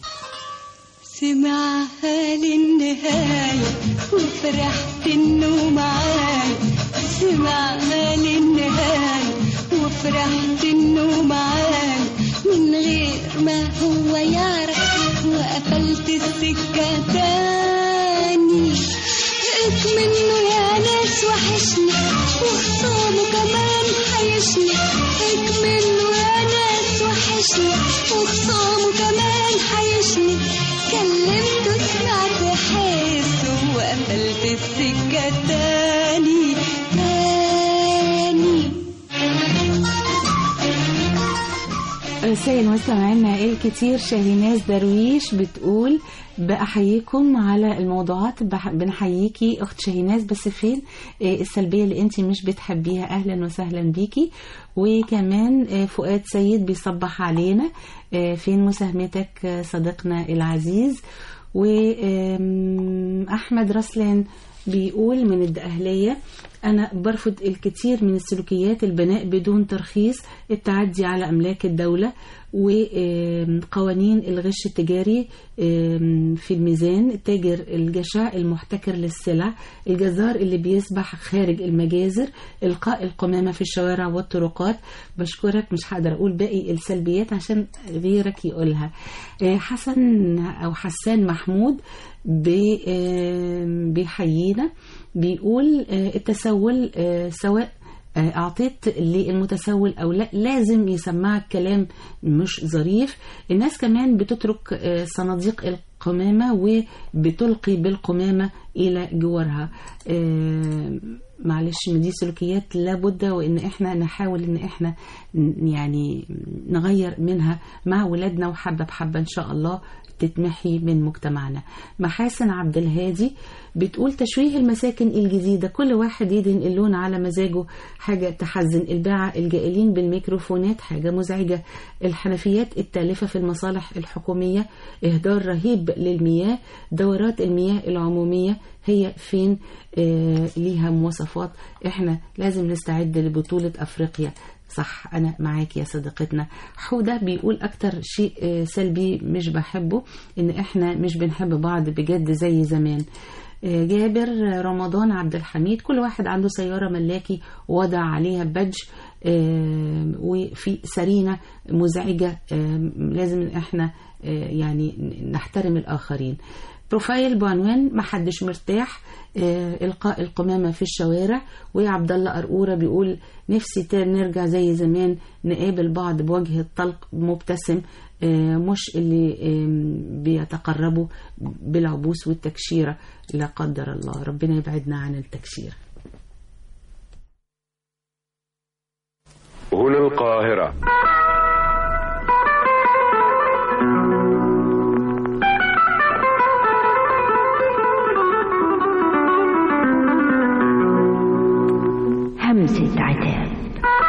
S2: سمعها للنهاية وفرحت انه معايا، سمعها للنهاية وفرحت انه معايا من غير ما هو يعرف، وقفلت السكة تاني. منه يا ناس وحشني وخصامه كمان حيشني، منه يا ناس وحشني وخصامه كمان حيشني. كلمته سمعت حسه وقفلت السكة تاني تاني.
S4: رسائل مستمعينا الكتير. شاهيناز درويش بتقول بأحييكم على الموضوعات. بنحييكي أخت شاهيناز، بس فين السلبية اللي انتي مش بتحبيها؟ أهلا وسهلا بيكي. وكمان فؤاد سيد بيصبح علينا، فين مساهمتك صديقنا العزيز؟ وأحمد رسلان بيقول من الدقهلية: أنا برفض الكثير من السلوكيات، البناء بدون ترخيص، التعدي على أملاك الدولة، وقوانين الغش التجاري في الميزان، التاجر الجشع المحتكر للسلع، الجزار اللي بيسبح خارج المجازر، إلقاء القمامة في الشوارع والطرقات. بشكرك، مش هقدر أقول باقي السلبيات عشان غيرك يقولها. حسن أو حسان محمود بيحيينا، بيقول التسول سواء أعطيت للمتسول أو لا لازم يسمعك كلام مش ظريف. الناس كمان بتترك صناديق القمامة وبتلقي بالقمامة إلى جوارها. معلش، من دي سلوكيات لابد وإن إحنا نحاول إن إحنا يعني نغير منها مع ولادنا، وحبة بحبة إن شاء الله تتمحي من مجتمعنا. محاسن عبد الهادي بتقول تشويه المساكن الجديدة، كل واحد يدهن اللون على مزاجه، حاجة تحزن. الباعة الجائلين بالميكروفونات حاجة مزعجة. الحنفيات التالفة في المصالح الحكومية، إهدار رهيب للمياه. دورات المياه العمومية هي فين؟ ليها مواصفات. احنا لازم نستعد لبطولة أفريقيا. صح، أنا معاك يا صديقتنا. حودة بيقول أكتر شيء سلبي مش بحبه إن إحنا مش بنحب بعض بجد زي زمان. جابر رمضان عبد الحميد: كل واحد عنده سيارة ملاكي وضع عليها بادج وفي سرينة مزعجة لازم احنا يعني نحترم الآخرين. بروفايل بعنوان محدش مرتاح، إلقاء القمامة في الشوارع. وعبد الله قرقورة بيقول نفسي نرجع زي زمان، نقابل بعض بوجه الطلق مبتسم، مش اللي بيتقربوا بالعبوس والتكشيرة، لا قدر الله، ربنا يبعدنا عن التكشيرة.
S21: هنا القاهرة.
S16: همسة عتاب.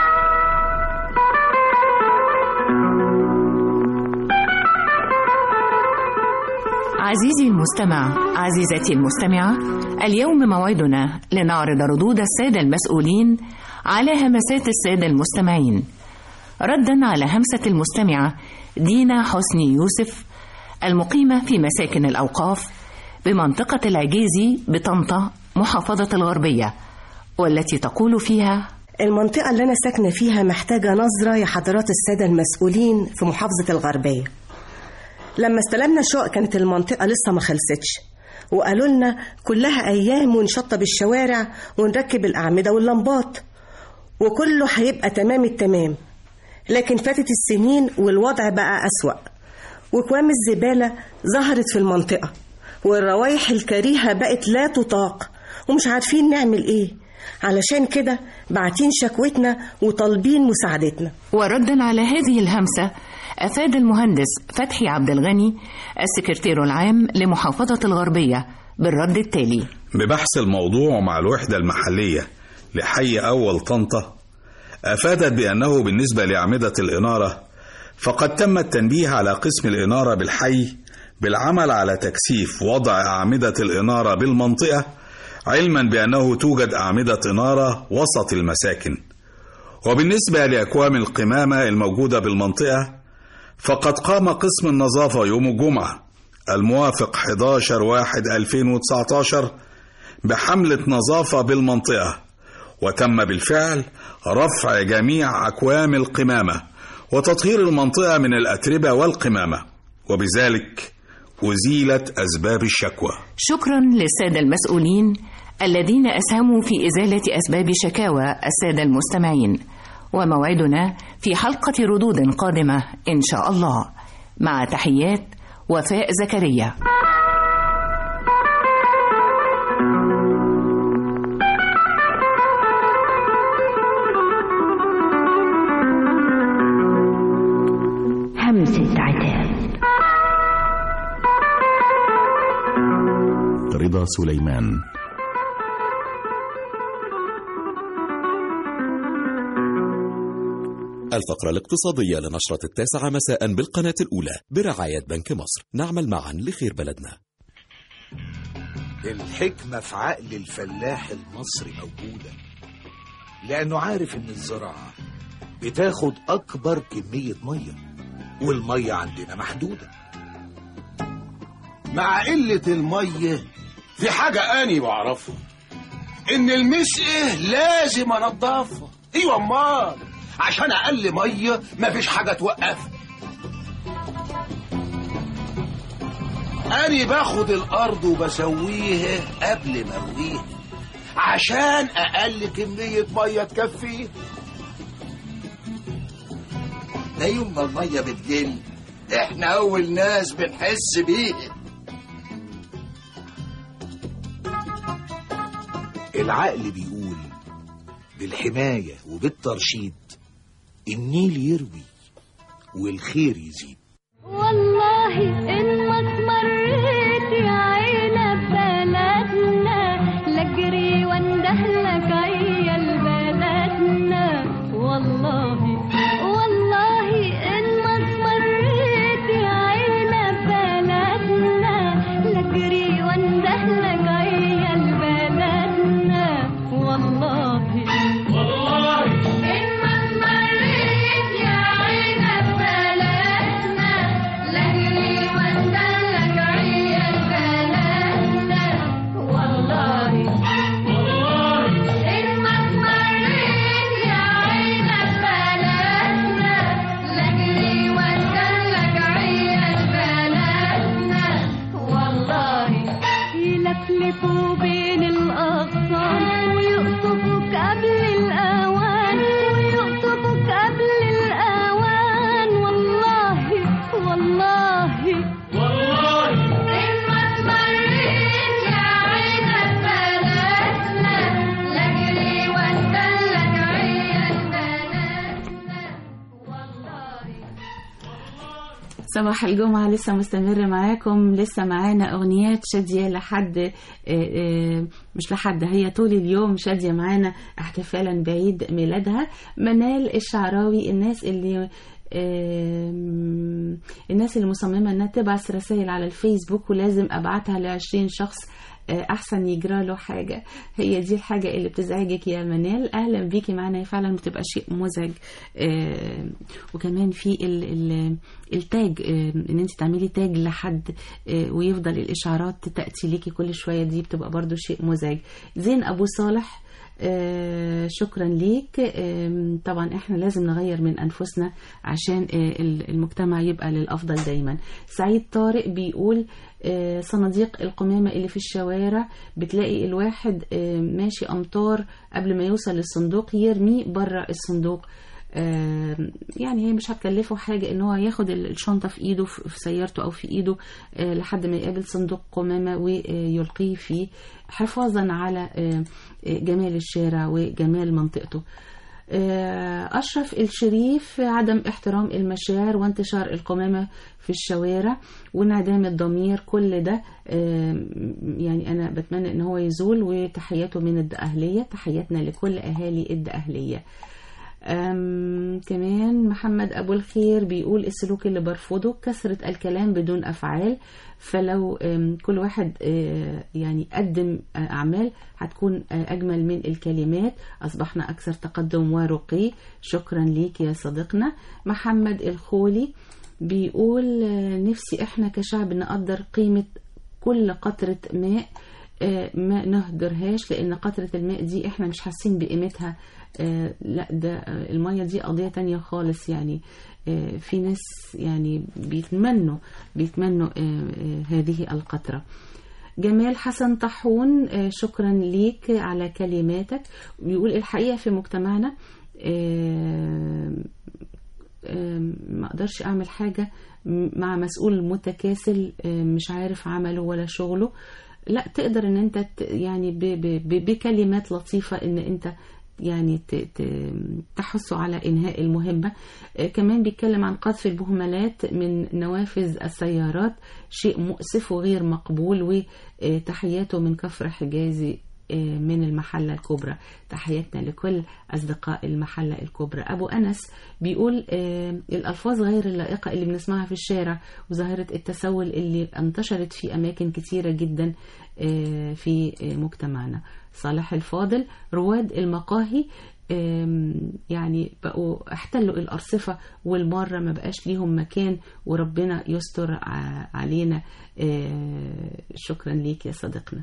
S22: عزيزي المستمع، عزيزتي المستمعة، اليوم موعدنا لنعرض ردود السادة المسؤولين على همسات السادة المستمعين، ردا على همسة المستمعة دينا حسني يوسف المقيمة في مساكن الأوقاف بمنطقة العجيزي بطنطا محافظة الغربية، والتي تقول فيها:
S23: المنطقة اللي أنا ساكنة فيها محتاجة نظرة يا حضرات السادة المسؤولين في محافظة الغربية. لما استلمنا شقق كانت المنطقة لسه ما خلصتش، وقالوا لنا كلها أيام ونشطب الشوارع ونركب الأعمدة واللمبات وكله هيبقى تمام التمام. لكن فاتت السنين والوضع بقى أسوأ، وكوام الزبالة ظهرت في المنطقة، والروايح الكريهة بقت لا تطاق، ومش عارفين نعمل إيه. علشان كده بعتين شكوتنا وطالبين مساعدتنا.
S22: وردا على هذه الهمسة أفاد المهندس فتحي عبد الغني السكرتير العام لمحافظة الغربية بالرد التالي:
S24: ببحث الموضوع مع الوحدة المحلية لحي أول طنطا، أفادت بأنه بالنسبة لأعمدة الإنارة فقد تم التنبيه على قسم الإنارة بالحي بالعمل على تكثيف وضع أعمدة الإنارة بالمنطقة، علما بأنه توجد أعمدة إنارة وسط المساكن. وبالنسبة لأكوام القمامة الموجودة بالمنطقة فقد قام قسم النظافة يوم الجمعة الموافق 11/1/2019 بحملة نظافة بالمنطقة، وتم بالفعل رفع جميع أكوام القمامة وتطهير المنطقة من الأتربة والقمامة، وبذلك أزيلت أسباب الشكوى.
S22: شكرا للسادة المسؤولين الذين أسهموا في إزالة أسباب شكاوى السادة المستمعين، وموعدنا في حلقة ردود قادمة إن شاء الله. مع تحيات وفاء زكريا.
S16: همسة عتاب.
S25: رضا سليمان.
S26: الفقرة الاقتصادية لنشرة 9 مساء بالقناة الأولى برعاية بنك مصر. نعمل معا لخير بلدنا.
S27: الحكمة في عقل الفلاح المصري موجودة، لأنه عارف إن الزراعة بتاخد أكبر كمية مية، والمية عندنا محدودة.
S28: مع قلة المية في حاجة أني بعرفها، إن المسقة لازم أنضفها. أيوة أمال، عشان أقل مية مفيش حاجة توقفها. أني باخد الأرض وبسويها قبل ما أرويها عشان أقل كمية مية تكفيها.
S27: ده يوم ما المية بتقل إحنا أول ناس بنحس بيها. العقل بيقول بالحماية وبالترشيد النيل يروي والخير يزيد.
S2: والله إن ما تمريت يا عيلة ببلدنا لجري واندهلك عيال بلدنا. والله إن ما تمريت يا عيلة ببلدنا لجري واندهلك عيال بلدنا. والله إن ما تمريت يا عيلة ببلدنا لجري
S4: صباح الجمعة لسه مستمر معاكم، لسه معانا أغنيات شادية لحد مش لحد، هي طول اليوم شادية معانا احتفالا بعيد ميلادها. منال الشعراوي، الناس اللي مصممة انها تبعث رسائل على الفيسبوك ولازم ابعتها ل20 شخص احسن يجرى له حاجة، هي دي الحاجة اللي بتزعجك يا منال. اهلا بيكي معنا، فعلا بتبقى شيء مزعج. وكمان في التاج، ان انت تعملي تاج لحد ويفضل الاشعارات تأتي ليكي كل شوية، دي بتبقى برضو شيء مزعج. زين ابو صالح، شكرا ليك. طبعا احنا لازم نغير من انفسنا عشان المجتمع يبقى للافضل دايما. سعيد طارق بيقول صناديق القمامة اللي في الشوارع بتلاقي الواحد ماشي امتار قبل ما يوصل للصندوق يرميه بره الصندوق. يعني هي مش هتكلفه حاجة ان هو ياخد الشنطة في ايده في سيارته او في ايده لحد ما يقابل صندوق قمامة ويلقيه فيه حفاظا على جمال الشارع وجمال منطقته. أشرف الشريف، عدم احترام المشاعر وانتشار القمامة في الشوارع وانعدام الضمير، كل ده يعني أنا بتمنى ان هو يزول. وتحياته من الدقهلية، تحياتنا لكل أهالي الدقهلية. كمان محمد أبو الخير بيقول السلوك اللي برفضه كثرة الكلام بدون أفعال، فلو كل واحد يعني قدم أعمال هتكون أجمل من الكلمات، أصبحنا أكثر تقدم ورقي. شكرا ليك يا صديقنا. محمد الخولي بيقول نفسي إحنا كشعب نقدر قيمة كل قطرة ماء، ما نهدرهاش، لأن قطرة الماء دي إحنا مش حاسين بقيمتها. لا، ده المية دي قضية تانية خالص. يعني في ناس يعني بيتمنوا هذه القطرة. جمال حسن طاحون، شكرا ليك على كلماتك. بيقول الحقيقة في مجتمعنا ما اقدرش اعمل حاجة مع مسؤول متكاسل مش عارف عمله ولا شغله. لا، تقدر ان انت يعني بكلمات لطيفة ان انت يعني تحثوا على إنهاء المهمة. كمان بيتكلم عن قذف البهملات من نوافذ السيارات، شيء مؤسف وغير مقبول. وتحياته من كفر حجازي من المحلة الكبرى. تحياتنا لكل أصدقاء المحلة الكبرى. أبو أنس بيقول الألفاظ غير اللائقة اللي بنسمعها في الشارع وظاهرة التسول اللي انتشرت في أماكن كتيرة جدا في مجتمعنا. صالح الفاضل، رواد المقاهي يعني بقوا احتلوا الأرصفة والمرة ما بقاش ليهم مكان، وربنا يستر علينا. شكرا ليك يا صديقنا.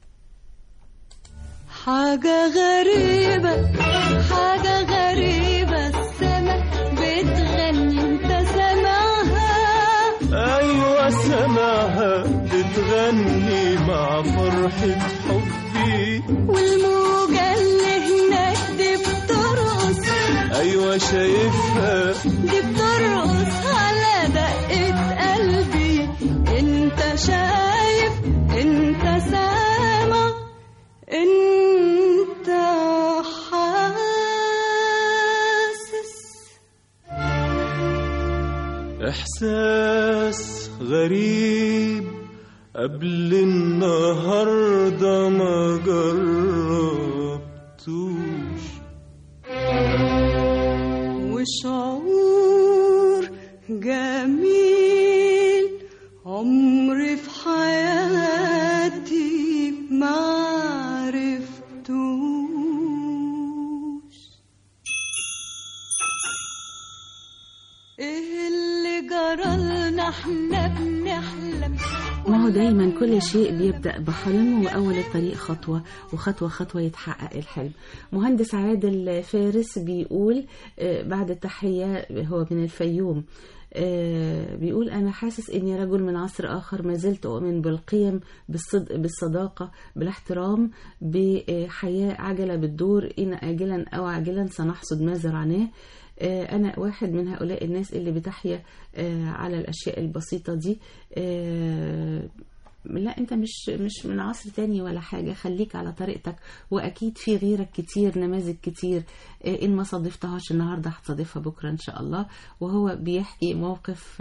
S2: حاجة غريبة السما بتغني، انت سمعها؟
S20: ايوه سمعها، بتغني مع فرحة حبي،
S2: والموجة اللي هناك دي بترقص.
S20: ايوه شايفها،
S2: دي بترقص على دقة قلبي. انت شايف، انت سامع، انت حاسس.
S20: احساس غريب قبل النهارده ما جربتوش،
S2: وشعور جميل عمري في حياتي ما عرفتوش. ايه اللي جرالنا احنا بنحلم؟
S4: ما هو دايما كل شيء بيبدأ بحلم، وأول الطريق خطوة، وخطوة خطوة يتحقق الحلم. مهندس عادل فارس بيقول بعد التحية، هو من الفيوم، بيقول أنا حاسس إني رجل من عصر آخر، ما زلت أؤمن بالقيم، بالصدق، بالصداقة، بالاحترام، بحياة عجلة بتدور، إن آجلا أو عاجلا سنحصد ما زرعناه. أنا واحد من هؤلاء الناس اللي بتحيا على الأشياء البسيطة دي. لا انت مش من عصر تاني ولا حاجة، خليك على طريقتك، واكيد في غيرك كتير، نماذج كتير ان ما صادفتهاش النهاردة هتصادفها بكرة ان شاء الله. وهو بيحكي موقف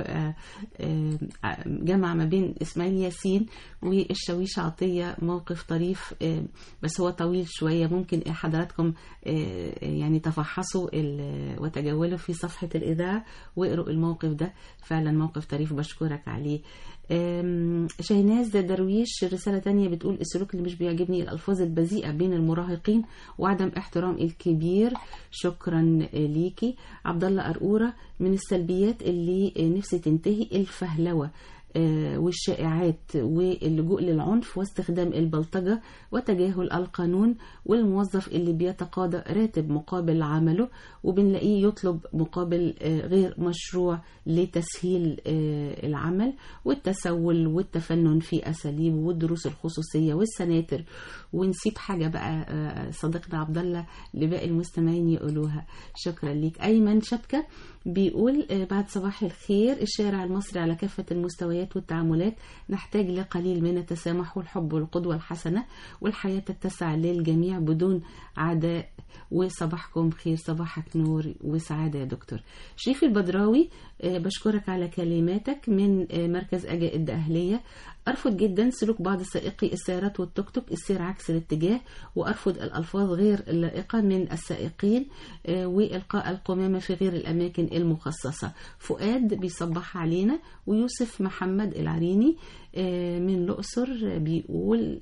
S4: جمع ما بين اسماعيل ياسين والشاويش عطية، موقف طريف بس هو طويل شوية، ممكن حضراتكم يعني تفحصوا وتجولوا في صفحة الإذاعة واقروا الموقف ده، فعلا موقف طريف بشكرك عليه. شاهناز درويش رسالة تانية بتقول السلوك اللي مش بيعجبني الألفاظ البذيئة بين المراهقين وعدم احترام الكبير. شكرا ليكي. عبد الله قرقورة من السلبيات اللي نفسي تنتهي الفهلوة والشائعات واللجوء للعنف واستخدام البلطجة وتجاهل القانون، والموظف اللي بيتقاضى راتب مقابل عمله وبنلاقيه يطلب مقابل غير مشروع لتسهيل العمل، والتسول والتفنن في أساليبه والدروس الخصوصية والسناتر. ونسيب حاجة بقى صديقنا عبد الله لباقي المستمعين يقولوها. شكرا ليك. أيمن شبكة بيقول بعد صباح الخير، الشارع المصري على كافة المستويات والتعاملات نحتاج لقليل من التسامح والحب والقدوة الحسنة، والحياة تتسع للجميع بدون عداء. وصباحكم خير، صباحك نور وسعادة يا دكتور. شريف البدراوي بشكرك على كلماتك من مركز أجائد أهلية. أرفض جدا سلوك بعض سائقي السيارات والتوك توك السير عكس الاتجاه، وأرفض الألفاظ غير اللائقة من السائقين وإلقاء القمامة في غير الأماكن المخصصة. فؤاد بيصبح علينا. ويوسف محمد العريني من الأقصر بيقول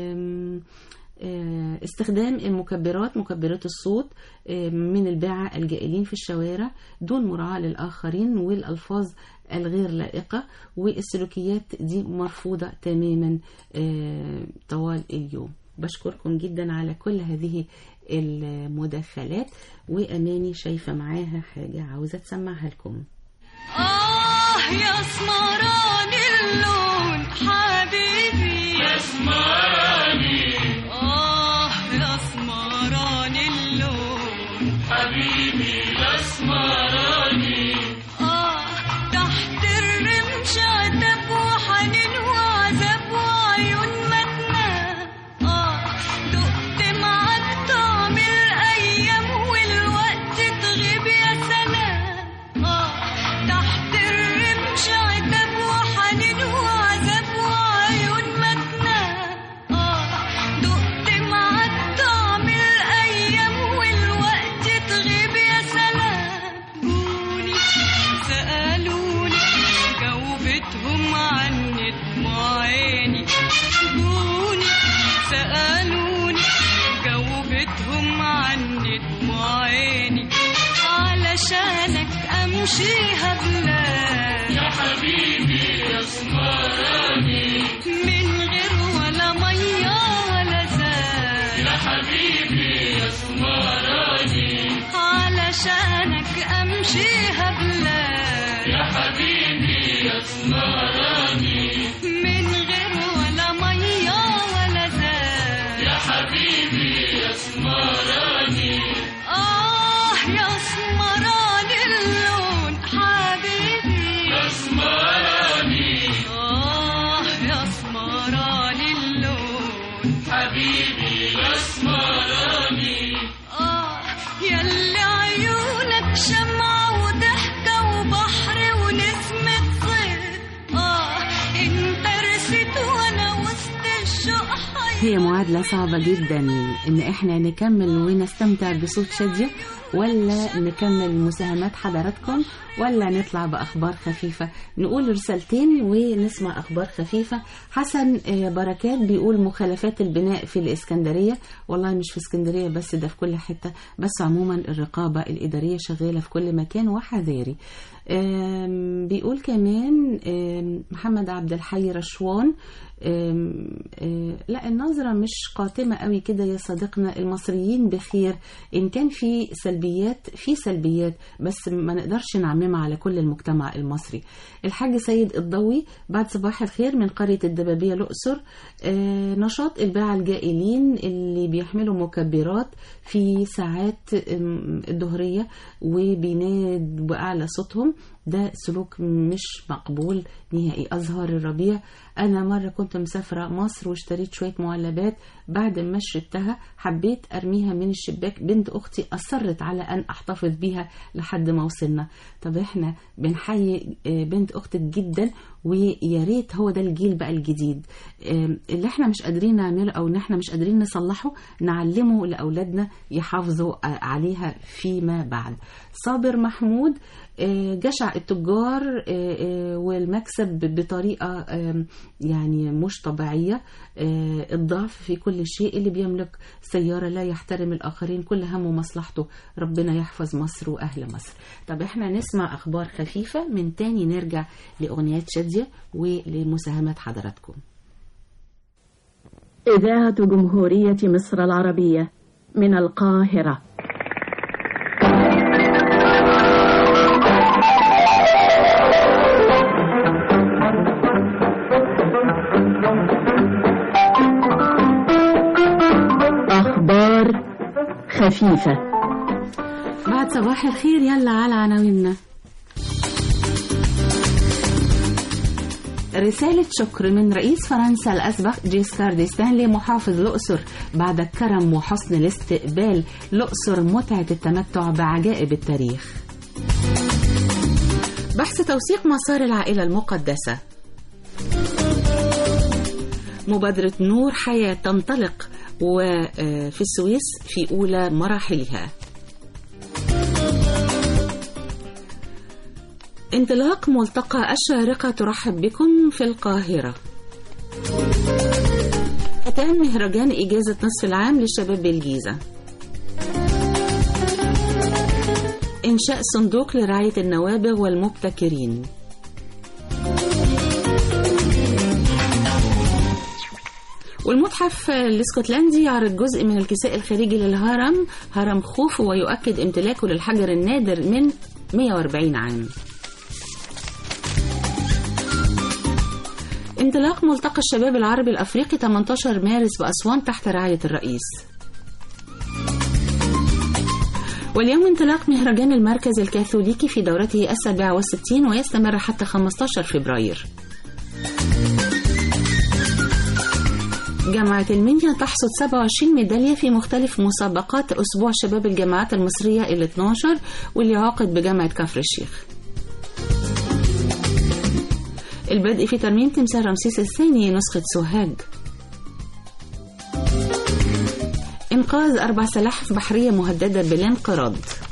S4: استخدام المكبرات مكبرات الصوت من الباعة الجائلين في الشوارع دون مراعاة للآخرين، والألفاظ الغير لائقة والسلوكيات دي مرفوضة تماما طوال اليوم. بشكركم جدا على كل هذه المداخلات. وأماني شايفة معاها حاجة عاوزة تسمعها لكم.
S2: يا سمراني اللون حبيبي يا سمراني، يا سمراني اللون حبيبي يا سمراني، تحت الرمش عتب وحنين وعذاب وعيون متنا، دقت معاك طعم الأيام والوقت تغيب يا سلام، تحت الرمش عتب وحنين وعذاب وعيون متنا، دقت معاك طعم الأيام والوقت تغيب يا سلام. جوني سألوني جاوبتهم عني دموع عيني، جوني سألوني جاوبتهم عني دموع عيني، علشانك أمشيها بلاد يا حبيبي يا سمراني، من غير ولا مية ولا زاد يا حبيبي يا سمراني، علشانك أمشيها بلاد يا حبيبي يا سمراني، من غير ولا مية ولا زاد يا حبيبي يا سمراني. يا سمراني اللون حبيبي يا سمراني، يا سمراني اللون حبيبي يا سمراني، ياللي عيونك شمعة وضحكة وبحر ونسمة صيف، انت رسيت وانا وسط الشوق.
S4: هي معادلة صعبة جدا ان احنا نكمل ونستمتع بصوت شادية، ولا نكمل مساهمات حضراتكم، ولا نطلع بأخبار خفيفة. نقول رسالتين ونسمع أخبار خفيفة. حسن بركات بيقول مخالفات البناء في الإسكندرية. والله مش في اسكندرية بس، ده في كل حتة، بس عموما الرقابة الإدارية شغالة في كل مكان وحذاري. بيقول كمان محمد عبد الحي رشوان لا النظرة مش قاتمة قوي كده يا صديقنا، المصريين بخير، إن كان في سلبيات بس ما نقدرش نعممها على كل المجتمع المصري. الحاج سيد الضوي بعد صباح الخير من قرية الدبابية الأقصر. نشاط الباعة الجائلين اللي بيحملوا مكبرات في ساعات الظهرية وبيناد بأعلى صوتهم ده سلوك مش مقبول نهائي. أزهار الربيع، أنا مرة كنت مسافرة مصر واشتريت شوية معلبات، بعد ما شربتها حبيت أرميها من الشباك، بنت أختي أصرت على أن أحتفظ بيها لحد ما وصلنا. طب احنا بنحيي بنت أختك جدا، ويا ريت هو ده الجيل بقى الجديد اللي احنا مش قادرين نعمله أو ان احنا مش قادرين نصلحه، نعلمه لأولادنا يحافظوا عليها فيما بعد. صابر محمود، جشع التجار والمكسب بطريقة يعني مش طبيعية، الضعف في كل شيء، اللي بيملك سيارة لا يحترم الآخرين، كل همه مصلحته. ربنا يحفظ مصر وأهل مصر. طب احنا نسمع أخبار خفيفة، من تاني نرجع لأغنيات شادية ولمساهمات حضراتكم.
S3: إذاعة جمهورية مصر العربية من القاهرة. أخبار خفيفة.
S4: بعد صباح الخير، يلا على عناويننا. رسالة شكر من رئيس فرنسا الأسبق جيسكار ديستان لمحافظ الأقصر بعد الكرم وحسن الاستقبال. الأقصر متعة التمتع بعجائب التاريخ. بحث توثيق مسار العائلة المقدسة. مبادرة نور حياة تنطلق وفي السويس في أولى مراحلها. انطلاق ملتقى الشارقة ترحب بكم في القاهرة. ختام مهرجان إجازة نصف العام للشباب بالجيزة. إنشاء صندوق لرعاية النوابغ والمبتكرين. والمتحف الاسكتلندي يعرض جزء من الكساء الخارجي للهرم، هرم خوفو، ويؤكد امتلاكه للحجر النادر من 140 عام. انطلاق ملتقى الشباب العربي الأفريقي 18 مارس بأسوان تحت رعاية الرئيس. واليوم انطلاق مهرجان المركز الكاثوليكي في دورته 67 ويستمر حتى 15 فبراير. جامعة المنيا تحصد 27 ميدالية في مختلف مسابقات أسبوع شباب الجامعات المصرية ال12 واللي عقد بجامعة كفر الشيخ. البدء في ترميم تمثال رمسيس الثاني نسخة سوهاج. إنقاذ 4 سلاحف بحرية مهددة بالانقراض.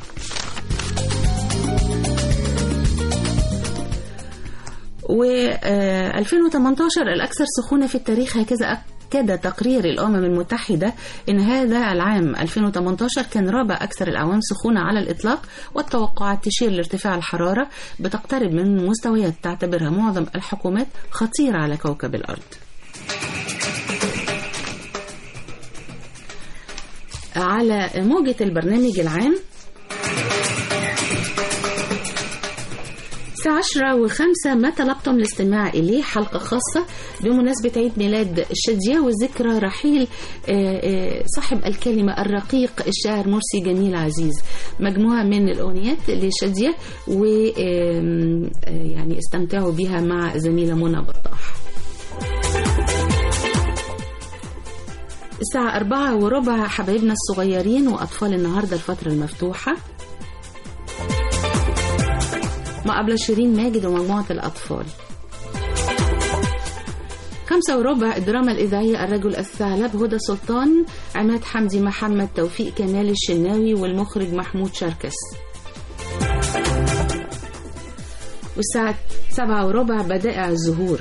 S4: و2018 الأكثر سخونة في التاريخ، هكذا أكد تقرير الأمم المتحدة إن هذا العام 2018 كان رابع أكثر الأعوام سخونة على الإطلاق، والتوقعات تشير لارتفاع الحرارة بتقترب من مستويات تعتبرها معظم الحكومات خطيرة على كوكب الأرض. على موجة البرنامج العام 10:05 ما طلبتم الاستماع إليه، حلقة خاصة بمناسبة عيد ميلاد الشادية وذكرى رحيل صاحب الكلمة الرقيق الشاعر مرسي جميل عزيز. مجموعة من الأغنيات للشادية ويعني استمتعوا بها مع زميلة منى بطاح. الساعة 4:15 حبايبنا الصغيرين وأطفال النهاردة الفترة المفتوحة مع قبل شيرين ماجد ومجموعة الأطفال. 5:15 الدراما الإذاعية الرجل الثعلب، هدى سلطان، عماد حمدي، محمد توفيق، كمال الشناوي والمخرج محمود شركس. والساعة 7:15 بدائع الزهور.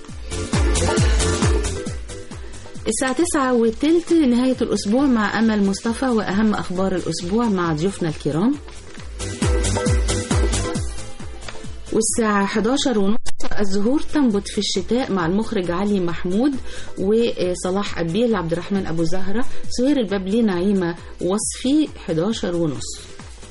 S4: الساعة 9:15 نهاية الأسبوع مع أمل مصطفى وأهم أخبار الأسبوع مع ضيوفنا الكرام. والساعة 11:30 الزهور تنبت في الشتاء مع المخرج علي محمود وصلاح أبيل، عبد الرحمن أبو زهرة، سهير البابلي، نعيمة وصفي. 11:30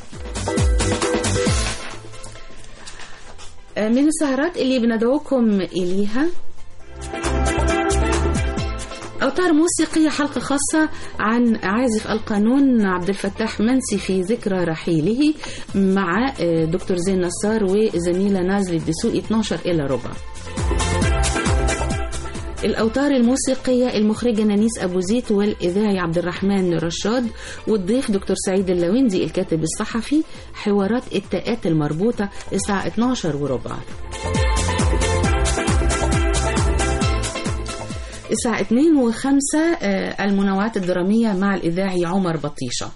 S4: من السهرات اللي بندعوكم إليها. أوتار موسيقية، حلقة خاصة عن عازف القانون عبد الفتاح منسي في ذكرى رحيله مع دكتور زين نصار وزميلة نازلي الدسوقي 12:15. الأوتار الموسيقية المخرجة نانيس أبو زيد والإذاعي عبد الرحمن رشاد والضيف دكتور سعيد اللويندي الكاتب الصحفي. حوارات التاءات المربوطة الساعة 12:15. الساعة 2:05 المنوعات الدرامية مع الإذاعي عمر بطيشة.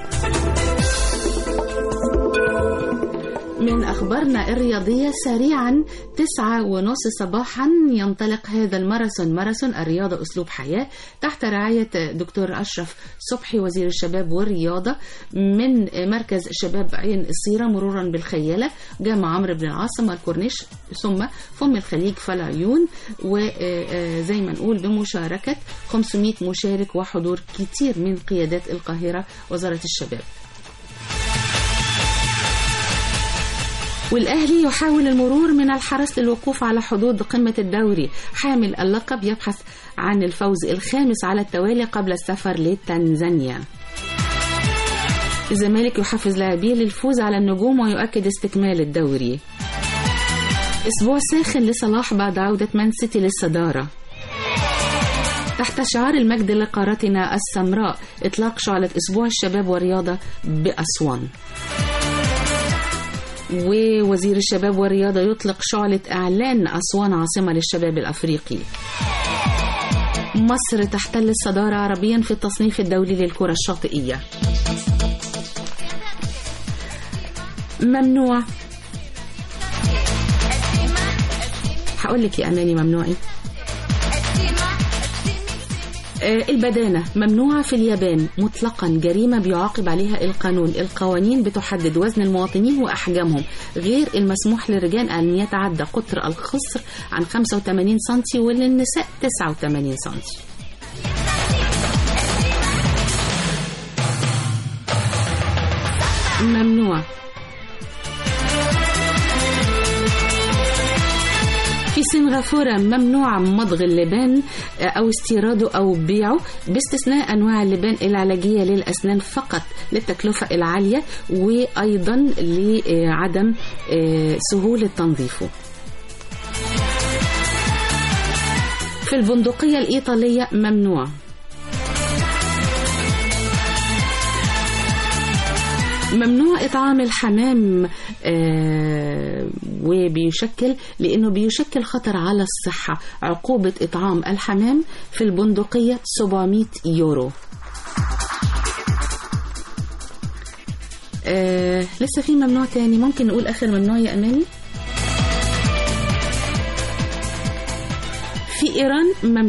S4: من أخبارنا الرياضية سريعا 9:30 صباحا ينطلق هذا الماراثون، ماراثون الرياضة أسلوب حياة، تحت رعاية دكتور أشرف صبحي وزير الشباب والرياضة، من مركز شباب عين الصيرة مرورا بالخيالة، جامع عمرو بن العاص، الكورنيش، ثم فم الخليج، فالعيون. وزي ما نقول بمشاركة 500 مشارك وحضور كتير من قيادات القاهرة وزارة الشباب. والأهلي يحاول المرور من الحرس للوقوف على حدود قمة الدوري، حامل اللقب يبحث عن الفوز الخامس على التوالي قبل السفر لتنزانيا. الزمالك يحفز لاعبيه للفوز على النجوم ويؤكد استكمال الدوري. أسبوع ساخن لصلاح بعد عودة مان سيتي للصدارة. تحت شعار المجد لقارتنا السمراء، إطلاق شعلة أسبوع الشباب والرياضة بأسوان. ووزير الشباب والرياضة يطلق شعلة إعلان أسوان عاصمة للشباب الأفريقي. مصر تحتل الصدارة عربيا في التصنيف الدولي للكرة الشاطئية. ممنوع، هقول لك يا أماني ممنوعي. البدانة ممنوعة في اليابان مطلقا، جريمة بيعاقب عليها القانون. القوانين بتحدد وزن المواطنين وأحجامهم، غير المسموح للرجال أن يتعدى قطر الخصر عن 85 سنتي وللنساء 89 سنتي. ممنوع في سنغافورة، ممنوع مضغ اللبان أو استيراده أو بيعه، باستثناء أنواع اللبان العلاجية للأسنان فقط للتكلفة العالية وأيضا لعدم سهولة تنظيفه. في البندقية الإيطالية ممنوع. ممنوع إطعام الحمام وبيشكل لأنه بيشكل خطر على الصحة. عقوبة إطعام الحمام في البندقية 700 يورو. لسه في ممنوع تاني، ممكن نقول آخر ممنوع يا أماني. في إيران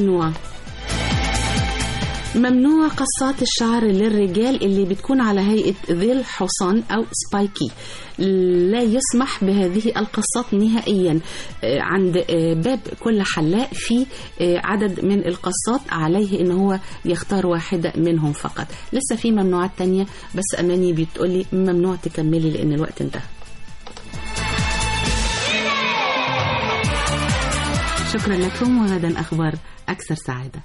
S4: ممنوع قصات الشعر للرجال اللي بتكون على هيئة ذيل حصان أو سبايكي. لا يسمح بهذه القصات نهائيا. عند باب كل حلاق في عدد من القصات، عليه إن هو يختار واحدة منهم فقط. لسه في ممنوعات تانية بس أماني بتقولي ممنوع تكملي لأن الوقت انتهى. شكرا لكم، وغدا أخبار أكثر سعادة.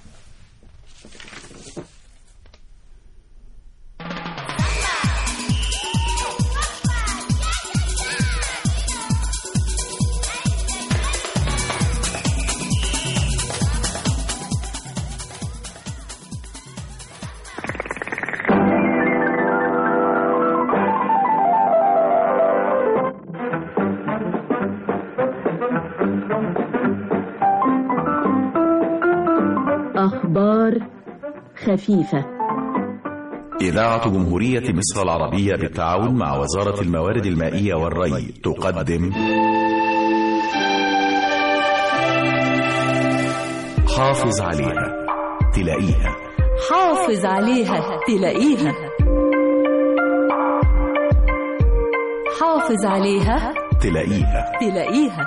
S3: أخبار خفيفة.
S5: إذاعة جمهورية مصر العربية بالتعاون مع وزارة الموارد المائية والري تقدم حافظ عليها تلاقيها.
S2: حافظ عليها تلاقيها. حافظ عليها
S5: تلاقيها.
S2: تلاقيها.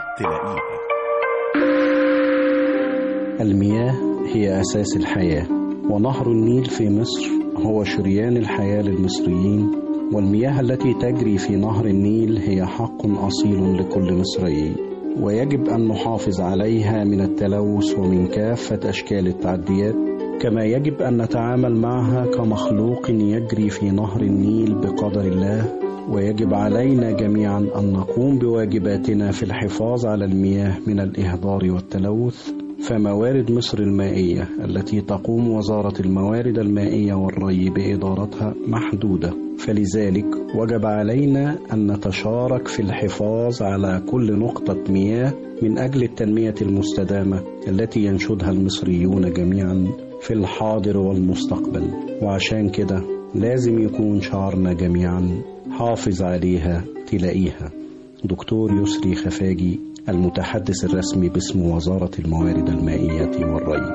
S6: المياه هي أساس الحياة، ونهر النيل في مصر هو شريان الحياة للمصريين، والمياه التي تجري في نهر النيل هي حق أصيل لكل مصري، ويجب أن نحافظ عليها من التلوث ومن كافة أشكال التعديات، كما يجب أن نتعامل معها كمخلوق يجري في نهر النيل بقدر الله، ويجب علينا جميعا أن نقوم بواجباتنا في الحفاظ على المياه من الإهدار والتلوث. فموارد مصر المائية التي تقوم وزارة الموارد المائية والري بإدارتها محدودة، فلذلك وجب علينا أن نتشارك في الحفاظ على كل نقطة مياه من أجل التنمية المستدامة التي ينشدها المصريون جميعا في الحاضر والمستقبل. وعشان كده لازم يكون شعارنا جميعا حافظ عليها تلاقيها. دكتور يسري خفاجي، المتحدث الرسمي باسم وزارة الموارد المائية والري.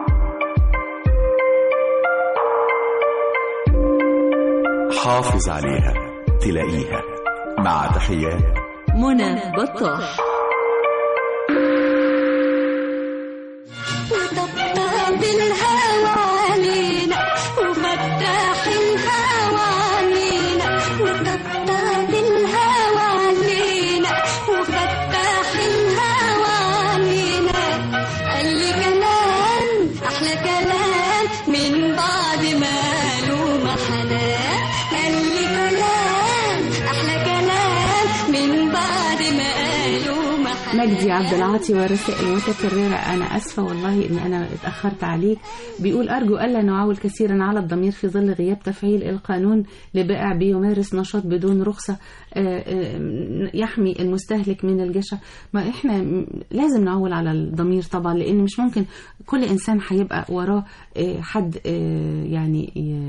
S5: حافظ عليها تلاقيها، مع تحيات
S2: منى بطاح. وطبطب الهوى علينا وفتح الهوى علينا، وطبطب الهوى علينا وفتح الهوى علينا. قال لي كلام أحلى كلام من بعد ما له محناه، قال لي كلام أحلى كلام من بعد ما له محناه.
S4: مجدي عبد العاطي والرسائل المتكررة. أنا أسفة والله إن أنا اتأخرت عليك. بيقول أرجو ألا نعول كثيرا على الضمير في ظل غياب تفعيل القانون لبائع بيمارس نشاط بدون رخصة يحمي المستهلك من الجشع. ما إحنا لازم نعول على الضمير طبعا، لأن مش ممكن كل إنسان هيبقى وراه حد يعني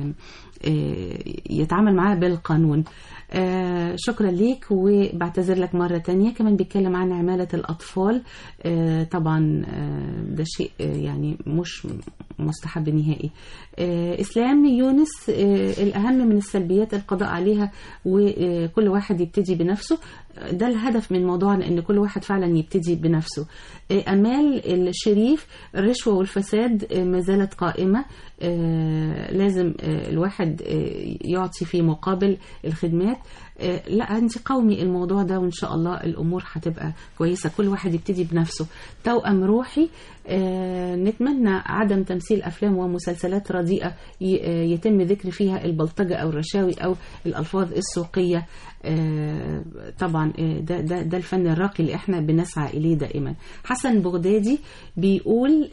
S4: يتعامل معاه بالقانون. شكرا ليك، وبعتذر لك مرة تانية. كمان بيتكلم عن عمالة الأطفال. طبعا ده شيء يعني مش مستحب نهائي. إسلام يونس، الأهم من السلبيات القضاء عليها، وكل واحد يبتدي بنفسه. ده الهدف من موضوعنا، ان كل واحد فعلا يبتدي بنفسه. امال الشريف، الرشوه والفساد ما زالت قائمه. لازم الواحد يعطي في مقابل الخدمات. لا انت قومي الموضوع ده، وان شاء الله الامور هتبقى كويسه. كل واحد يبتدي بنفسه. توأم روحي، نتمنى عدم تمثيل افلام ومسلسلات رديئه يتم ذكر فيها البلطجه او الرشاوي او الالفاظ السوقيه. طبعا ده الفن الراقي اللي احنا بنسعى اليه دائما. حسن بغدادي بيقول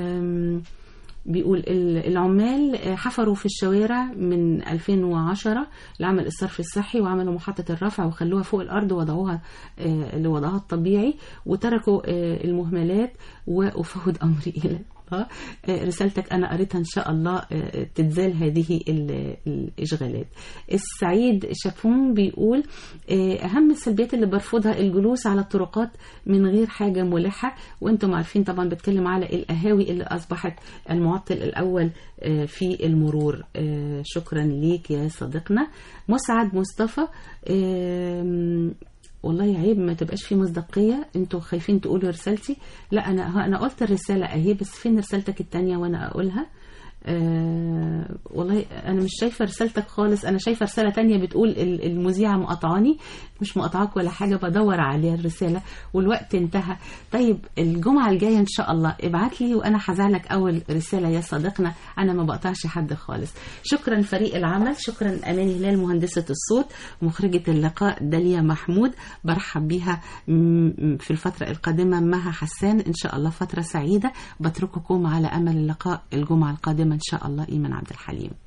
S4: العمال حفروا في الشوارع من 2010 لعمل الصرف الصحي، وعملوا محطة الرفع وخلوها فوق الأرض ووضعوها لوضعها الطبيعي، وتركوا المهملات. وأفوض أمري إلى رسالتك أنا قريتها، إن شاء الله تتزال هذه الإشغالات. السعيد شافون بيقول أهم السلبيات اللي برفضها الجلوس على الطرقات من غير حاجة ملحة. وأنتم عارفين طبعا بتكلم على القهاوي اللي أصبحت المعطل الأول في المرور. شكرا ليك يا صديقنا. مسعد مصطفى، والله عيب ما تبقاش في مصداقية. انتوا خايفين تقولوا رسالتي. لا انا قلت الرسالة اهي، بس فين رسالتك التانية وانا اقولها؟ والله انا مش شايفة رسالتك خالص. انا شايفة رسالة تانية بتقول المذيعة مقاطعاني. مش مقاطعاك ولا حاجة، بدور عليها الرسالة والوقت انتهى. طيب الجمعة الجاية ان شاء الله ابعت لي وانا هزعلك اول رسالة يا صديقنا. انا ما بقطعش حد خالص. شكرا فريق العمل، شكرا اماني هلال مهندسة الصوت، مخرجة اللقاء داليا محمود. برحب بيها في الفترة القادمة مها حسان. ان شاء الله فترة سعيدة. بترككم على امل اللقاء الجمعة القادمة ان شاء الله. ايمن عبد الحليم.